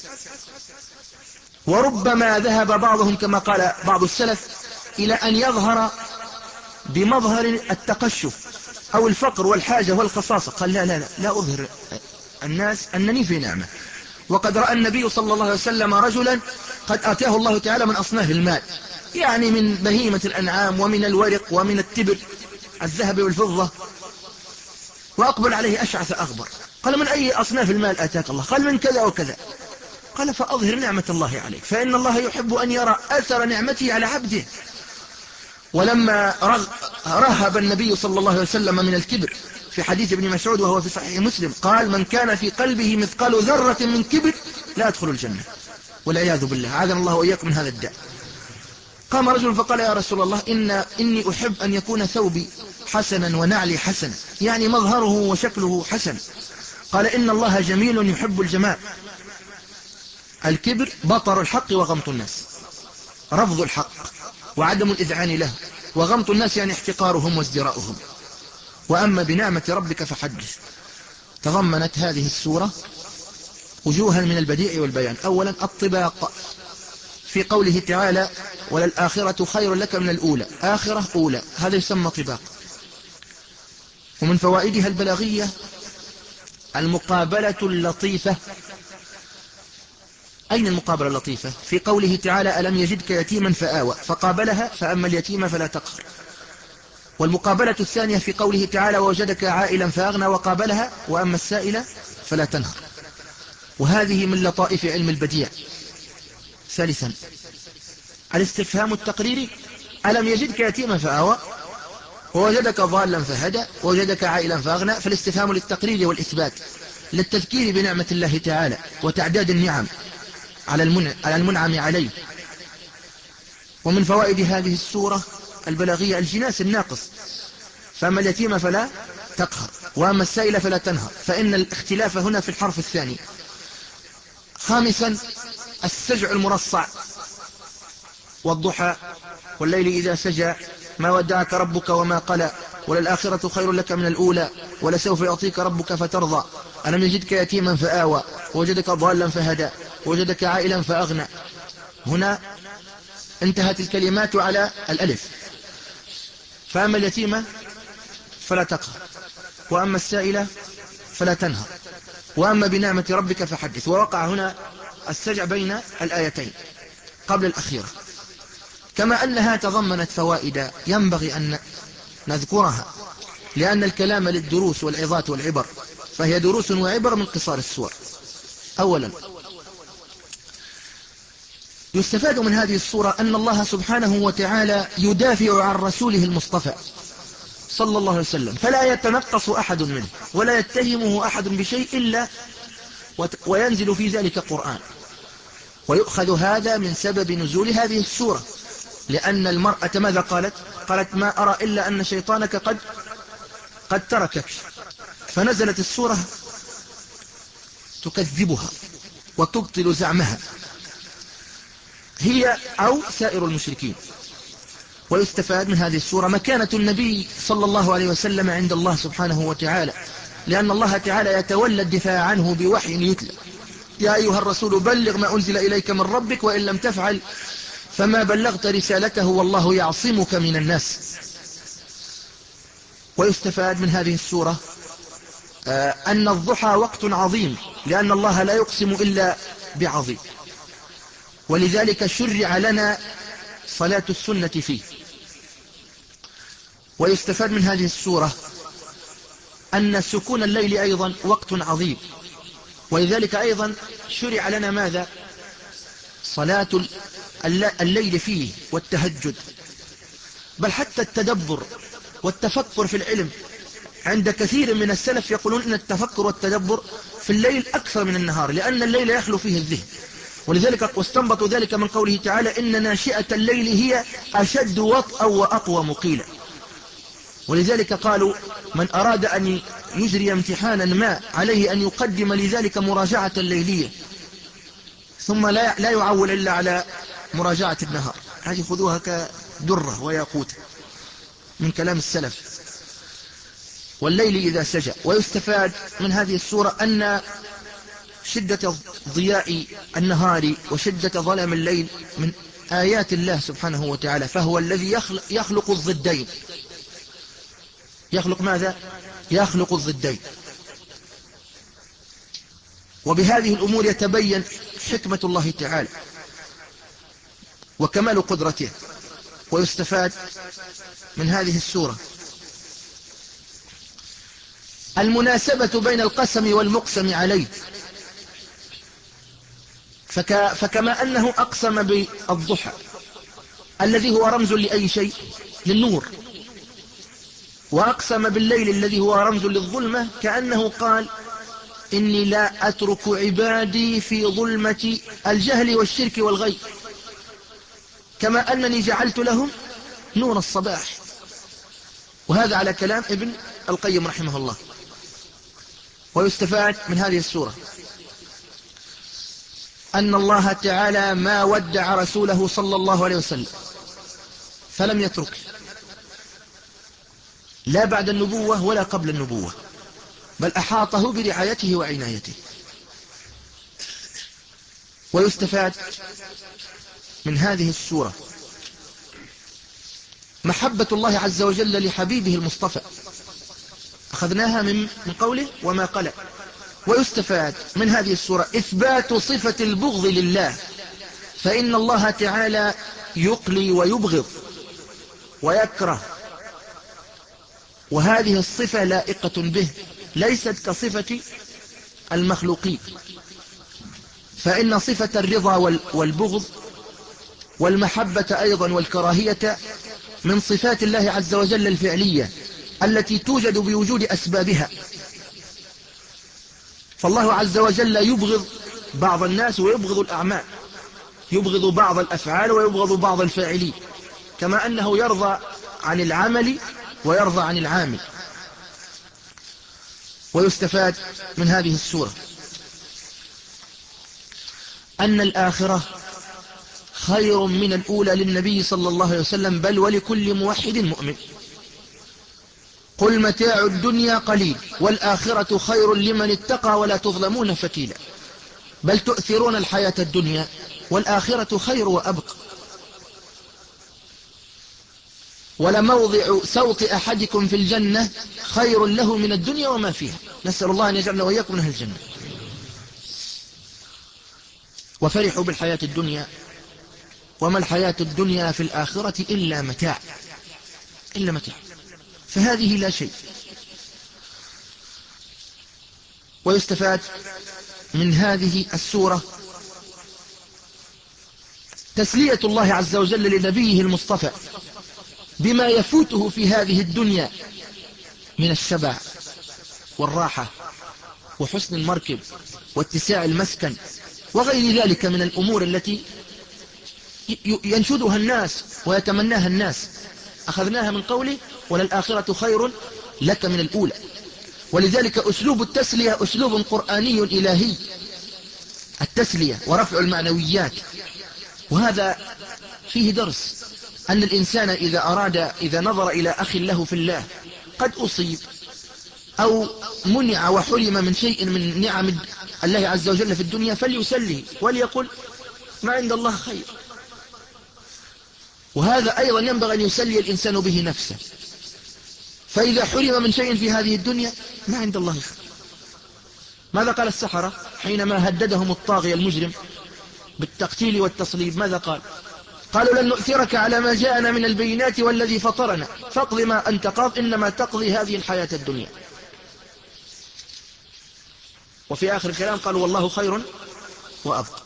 وربما ذهب بعضهم كما قال بعض السلف إلى أن يظهر بمظهر التقشف أو الفقر والحاجة والخصاصة. قال لا لا لا, لا أظهر الناس أنني في نعمة. وقد رأى النبي صلى الله عليه وسلم رجلا قد آتاه الله تعالى من أصناف المال، يعني من بهيمة الأنعام ومن الورق ومن التبر الذهب والفضة، وأقبل عليه أشعث أغبر. قال من أي أصناف المال آتاك الله؟ قال من كذا وكذا. قال فأظهر نعمة الله عليك، فإن الله يحب أن يرى أثر نعمته على عبده. ولما رهب النبي صلى الله عليه وسلم من الكبر في حديث ابن مسعود وهو في صحيح مسلم قال من كان في قلبه مثقال ذرة من كبر لا يدخل الجنة، والعياذ بالله، عاذنا الله وإياكم من هذا الداء. قام رجل فقال يا رسول الله إن إني أحب أن يكون ثوبي حسنا ونعلي حسنا، يعني مظهره وشكله حسن. قال إن الله جميل يحب الجمال. الكبر بطر الحق وغمط الناس، رفض الحق وعدم الإذعان له، وغمط الناس يعني احتقارهم وازدراؤهم. وأما بنعمة ربك فحدث. تضمنت هذه السورة وجوها من البديع والبيان. أولا الطباق في قوله تعالى وللآخرة خير لك من الأولى، آخرة أولى، هذا يسمى طباق. ومن فوائدها البلاغية المقابلة اللطيفة. أين المقابلة اللطيفة؟ في قوله تعالى ألم يجدك يتيما فآوى، فقابلها فأما اليتيم فلا تقهر. والمقابلة الثانية في قوله تعالى ووجدك عائلا فأغنى، وقابلها وأما السائل فلا تنهر. وهذه من لطائف علم البديع. ثالثا الاستفهام التقريري، ألم يجدك يتيما فآوى ووجدك ضالا فهدى ووجدك عائلا فأغنى، فالاستفهام للتقرير والإثبات، للتذكير بنعمة الله تعالى وتعداد النعم على المنعم عليه. ومن فوائد هذه السورة البلاغية الجناس الناقص، فأما اليتيم فلا تقهر وأما السائل فلا تنهر، فإن الاختلاف هنا في الحرف الثاني. خامسا السجع المرصع، والضحى والليل إذا سجى ما ودعك ربك وما قلى وللآخرة خير لك من الأولى ولسوف يعطيك ربك فترضى ألم يجدك يتيما فآوى ووجدك ضالا فهدى ووجدك عائلا فأغنى. هنا انتهت الكلمات على الألف. فأما اليتيمة فلا تقهر وأما السائلة فلا تنهر وأما بنعمة ربك فحدث. ووقع هنا السجع بين الآيتين قبل الأخيرة. كما أنها تضمنت فوائد ينبغي أن نذكرها، لأن الكلام للدروس والعظات والعبر، فهي دروس وعبر من قصار السور. أولا يستفاد من هذه السورة أن الله سبحانه وتعالى يدافع عن رسوله المصطفى صلى الله عليه وسلم، فلا يتنقص أحد منه ولا يتهمه أحد بشيء إلا وينزل في ذلك قرآن. ويؤخذ هذا من سبب نزول هذه السورة، لأن المرأة ماذا قالت؟ قالت ما أرى إلا أن شيطانك قد قد تركك، فنزلت السورة تكذبها وتبطل زعمها هي أو سائر المشركين. ويستفاد من هذه السورة مكانة النبي صلى الله عليه وسلم عند الله سبحانه وتعالى، لأن الله تعالى يتولى الدفاع عنه بوحي يتلى يا أيها الرسول بلغ ما أنزل إليك من ربك وإن لم تفعل فما بلغت رسالته والله يعصمك من الناس. ويستفاد من هذه السورة أن الضحى وقت عظيم لأن الله لا يقسم إلا بعظيم، ولذلك شرع لنا صلاة السنة فيه. ويستفاد من هذه السورة أن سكون الليل أيضا وقت عظيم، ولذلك أيضا شرع لنا ماذا؟ صلاة الليل فيه والتهجد، بل حتى التدبر والتفكر في العلم. عند كثير من السلف يقولون أن التفكر والتدبر في الليل أكثر من النهار، لأن الليل يخلو فيه الذهن. ولذلك واستنبطوا ذلك من قوله تعالى: إن ناشئة الليل هي أشد وطئا وأقوى مقيلا. ولذلك قالوا: من أراد أن يجري امتحانا ما عليه أن يقدم لذلك مراجعة الليلية، ثم لا لا يعول إلا على مراجعة النهار. هذه خذوها كدرة وياقوت من كلام السلف. والليل إذا سجى. ويستفاد من هذه السورة أن شدة ضياء النهار وشدة ظلام الليل من آيات الله سبحانه وتعالى، فهو الذي يخلق, يخلق الضدين. يخلق ماذا؟ يخلق الضدين. وبهذه الأمور يتبين حكمة الله تعالى وكمال قدرته. ويستفاد من هذه السورة المناسبة بين القسم والمقسم عليه، فك فكما أنه أقسم بالضحى الذي هو رمز لأي شيء؟ للنور، وأقسم بالليل الذي هو رمز للظلمة، كأنه قال: إني لا أترك عبادي في ظلمة الجهل والشرك والغي، كما أنني جعلت لهم نور الصباح. وهذا على كلام ابن القيم رحمه الله. ويستفاد من هذه السورة أن الله تعالى ما ودع رسوله صلى الله عليه وسلم فلم يترك، لا بعد النبوة ولا قبل النبوة، بل أحاطه برعايته وعنايته. ويستفاد من هذه السورة محبة الله عز وجل لحبيبه المصطفى، أخذناها من من قوله: وما قلق. ويستفاد من هذه السورة إثبات صفة البغض لله، فإن الله تعالى يقلي ويبغض ويكره، وهذه الصفة لائقة به، ليست كصفة المخلوقين. فإن صفة الرضا والبغض والمحبة أيضا والكراهية من صفات الله عز وجل الفعلية التي توجد بوجود أسبابها. فالله عز وجل يبغض بعض الناس ويبغض الأعمال، يبغض بعض الأفعال ويبغض بعض الفاعلين، كما أنه يرضى عن العمل ويرضى عن العامل. ويستفاد من هذه السورة أن الآخرة خير من الأولى للنبي صلى الله عليه وسلم، بل ولكل موحد مؤمن. قل متاع الدنيا قليل والآخرة خير لمن اتقى ولا تظلمون فتيلا، بل تؤثرون الحياة الدنيا والآخرة خير وأبقى. ولموضع سوط أحدكم في الجنة خير له من الدنيا وما فيها. نسأل الله أن يجعلنا وإياكم من أهل الجنة. وفرحوا بالحياة الدنيا وما الحياة الدنيا في الآخرة إلا متاع، إلا متاع، فهذه لا شيء. ويستفاد من هذه السورة تسلية الله عز وجل لنبيه المصطفى بما يفوته في هذه الدنيا من الشبع والراحة وحسن المركب واتساع المسكن وغير ذلك من الأمور التي ينشدها الناس ويتمناها الناس. أخذناها من قوله: وللآخرة خير لك من الأولى. ولذلك أسلوب التسلية أسلوب قرآني إلهي، التسلية ورفع المعنويات. وهذا فيه درس أن الإنسان إذا أراد إذا نظر إلى أخ له في الله قد أصيب أو منع وحرم من شيء من نعم الله عز وجل في الدنيا فليسلي وليقل: ما عند الله خير. وهذا أيضا ينبغي أن يسلي الإنسان به نفسه، فإذا حرم من شيء في هذه الدنيا ما عند الله خير. ماذا قال السحرة حينما هددهم الطاغية المجرم بالتقتيل والتصليب؟ ماذا قال؟ قالوا لن نؤثرك على ما جاءنا من البينات والذي فطرنا فاقض ما أنت قاض إنما تقضي هذه الحياة الدنيا. وفي آخر الكلام قالوا والله خير وأبقى.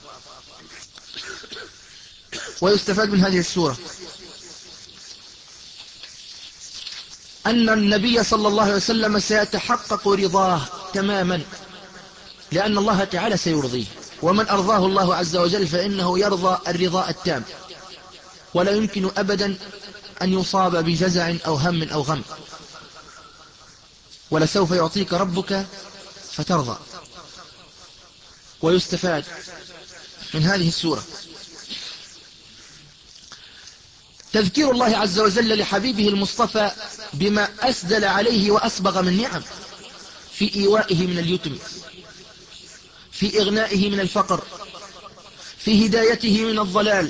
ويستفاد من هذه السورة أن النبي صلى الله عليه وسلم سيتحقق رضاه تماما، لأن الله تعالى سيرضيه، ومن أرضاه الله عز وجل فإنه يرضى الرضاء التام، ولا يمكن أبدا أن يصاب بجزع أو هم أو غم. ولسوف يعطيك ربك فترضى. ويستفاد من هذه السورة تذكير الله عز وجل لحبيبه المصطفى بما أسدل عليه وأسبغ من نعم، في إيوائه من اليتم، في إغنائه من الفقر، في هدايته من الضلال.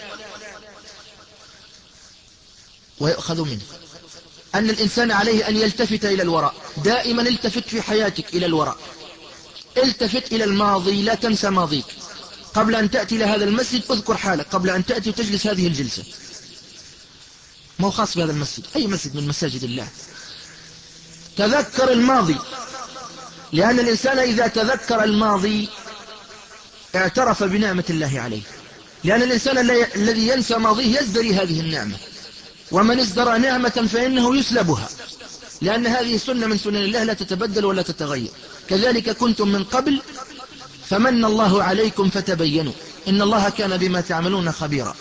ويؤخذ منه أن الإنسان عليه أن يلتفت إلى الوراء دائما. التفت في حياتك إلى الوراء، التفت إلى الماضي، لا تنسى ماضيك. قبل أن تأتي لهذا المسجد اذكر حالك قبل أن تأتي وتجلس هذه الجلسة. ما هو خاص بهذا المسجد، أي مسجد من مساجد الله. تذكر الماضي، لأن الإنسان إذا تذكر الماضي اعترف بنعمة الله عليه، لأن الإنسان الذي ينسى ماضيه يزدري هذه النعمة، ومن ازدرى نعمة فإنه يسلبها، لأن هذه سنة من سنن الله لا تتبدل ولا تتغير. كذلك كنتم من قبل فمن الله عليكم فتبينوا إن الله كان بما تعملون خبيرا.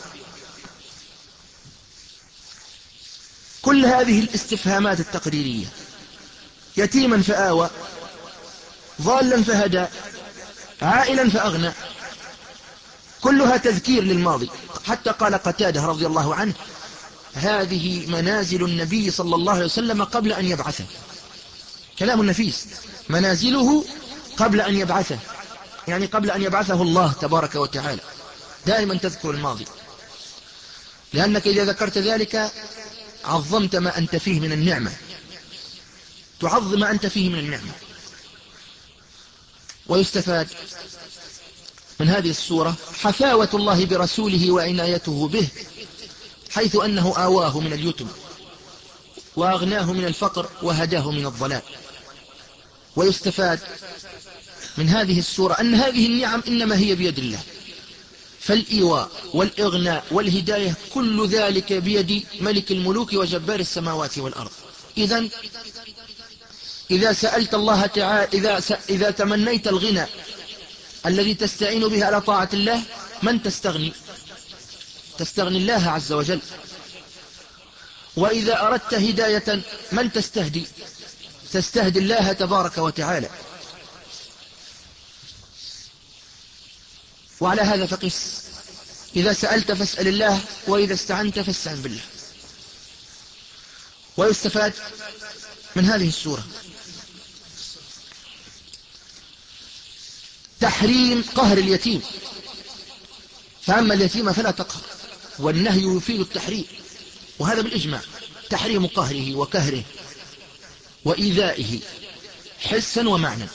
كل هذه الاستفهامات التقريرية، يتيما فآوى، ضالا فهدى، عائلا فأغنى، كلها تذكير للماضي. حتى قال قتادة رضي الله عنه هذه منازل النبي صلى الله عليه وسلم قبل أن يبعثه. كلام نفيس، منازله قبل أن يبعثه، يعني قبل أن يبعثه الله تبارك وتعالى. دائما تذكر الماضي، لأنك إذا ذكرت ذلك عظمت ما أنت فيه من النعمة، تعظم ما أنت فيه من النعمة. ويستفاد من هذه السورة حفاوة الله برسوله وعنايته به، حيث أنه آواه من اليتم وأغناه من الفقر وهداه من الضلال. ويستفاد من هذه السورة أن هذه النعم إنما هي بيد الله، فالإيواء والإغناء والهداية كل ذلك بيد ملك الملوك وجبار السماوات والأرض. إذن إذا سألت الله تعالى، إذا, س... إذا تمنيت الغنى الذي تستعين به على طاعة الله، من تستغني؟ تستغني الله عز وجل. وإذا أردت هداية من تستهدي؟ تستهدي الله تبارك وتعالى. وعلى هذا فقس، إذا سألت فاسأل الله، وإذا استعنت فاستعن بالله. ويستفاد من هذه السورة تحريم قهر اليتيم، فأما اليتيم فلا تقهر، والنهي يفيد التحريم، وهذا بالإجماع، تحريم قهره وكهره وإيذائه حسا ومعنى.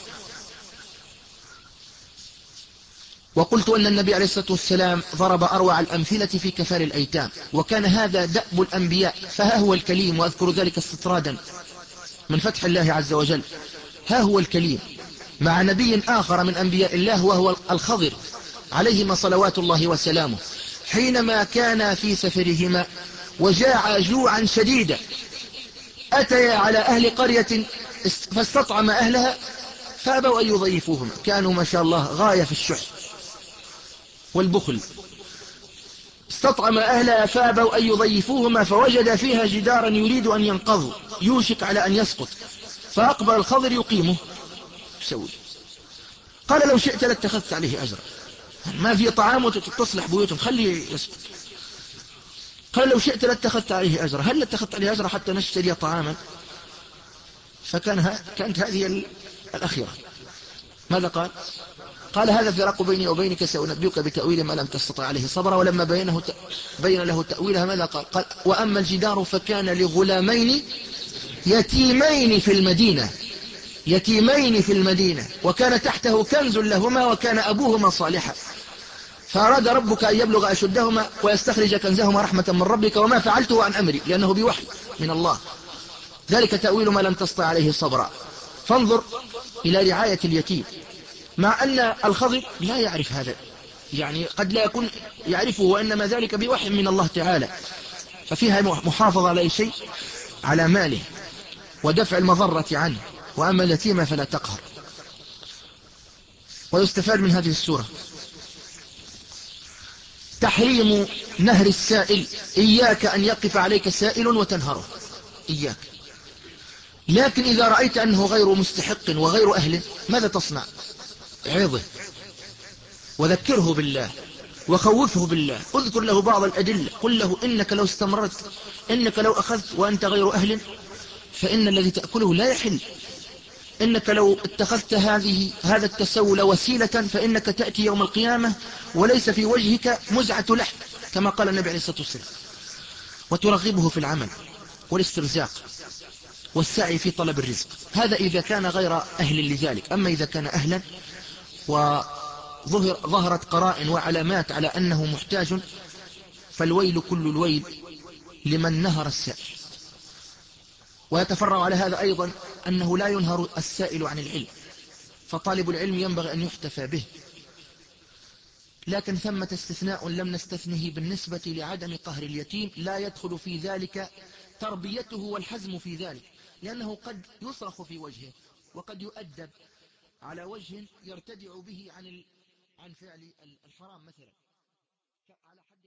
وقلت أن النبي عليه الصلاة والسلام ضرب أروع الأمثلة في كفال الأيتام، وكان هذا دأب الأنبياء. فها هو الكليم، وأذكر ذلك استطرادا من فتح الله عز وجل. ها هو الكليم مع نبي آخر من أنبياء الله وهو الخضر عليهما صلوات الله وسلامه، حينما كان في سفرهما وجاع جوعا شديدا، أتيا على أهل قرية فاستطعم أهلها فأبوا أن يضيفوهم، كانوا ما شاء الله غاية في الشح والبخل. استطعم أهلها فأبوا أن يضيفوهما، فوجد فيها جدارا يريد أن ينقض، يوشك على أن يسقط، فأقبل الخضر يقيمه. سوي قال لو شئت لاتخذت عليه أجرا، ما في طعام وتصلح بيوتهم، خليه يسقط. قال لو شئت لاتخذت عليه أجرا، هل لاتخذت عليه أجرا حتى نشتري طعاما؟ فكان كانت هذه الأخيرة. ماذا قال؟ قال هذا فراق بيني وبينك، سأنبئك بتأويل ما لم تستطع عليه صبرا. ولما بينه بين له تأويلها ماذا قال؟ قال وأما الجدار فكان لغلامين يتيمين في المدينة يتيمين في المدينة وكان تحته كنز لهما وكان أبوهما صالحا فأراد ربك أن يبلغ أشدهما ويستخرج كنزهما رحمة من ربك وما فعلته عن أمري لأنه بوحي من الله ذلك تأويل ما لم تسطع عليه صبرا. فانظر إلى رعاية اليتيم مع أن الخضر لا يعرف هذا، يعني قد لا يكون يعرفه وإنما ذلك بوحي من الله تعالى، ففيها محافظة على أي شيء على ماله ودفع المضرة عنه. وأما اليتيم فلا تقهر. ويستفاد من هذه السورة تحريم نهر السائل، إياك أن يقف عليك سائل وتنهره، إياك. لكن إذا رأيت أنه غير مستحق وغير أهل ماذا تصنع؟ عظه وذكره بالله وخوفه بالله، اذكر له بعض الأدلة، قل له إنك لو استمرت، إنك لو أخذت وأنت غير أهل فإن الذي تأكله لا يحل، إنك لو اتخذت هذه هذا التسول وسيلة فإنك تأتي يوم القيامة وليس في وجهك مزعة لحم كما قال النبي عليه الصلاة والسلام. وترغبه في العمل والاسترزاق والسعي في طلب الرزق، هذا إذا كان غير أهل لذلك. أما إذا كان أهلا وظهرت قرائن وعلامات على أنه محتاج فالويل كل الويل لمن نهر السائل. ويتفرع على هذا أيضا أنه لا ينهر السائل عن العلم، فطالب العلم ينبغي أن يحتفى به. لكن ثمة استثناء لم نستثنه بالنسبة لعدم قهر اليتيم، لا يدخل في ذلك تربيته والحزم في ذلك، لأنه قد يصرخ في وجهه وقد يؤدب على وجه يرتدع به عن عن فعل الحرام مثلا.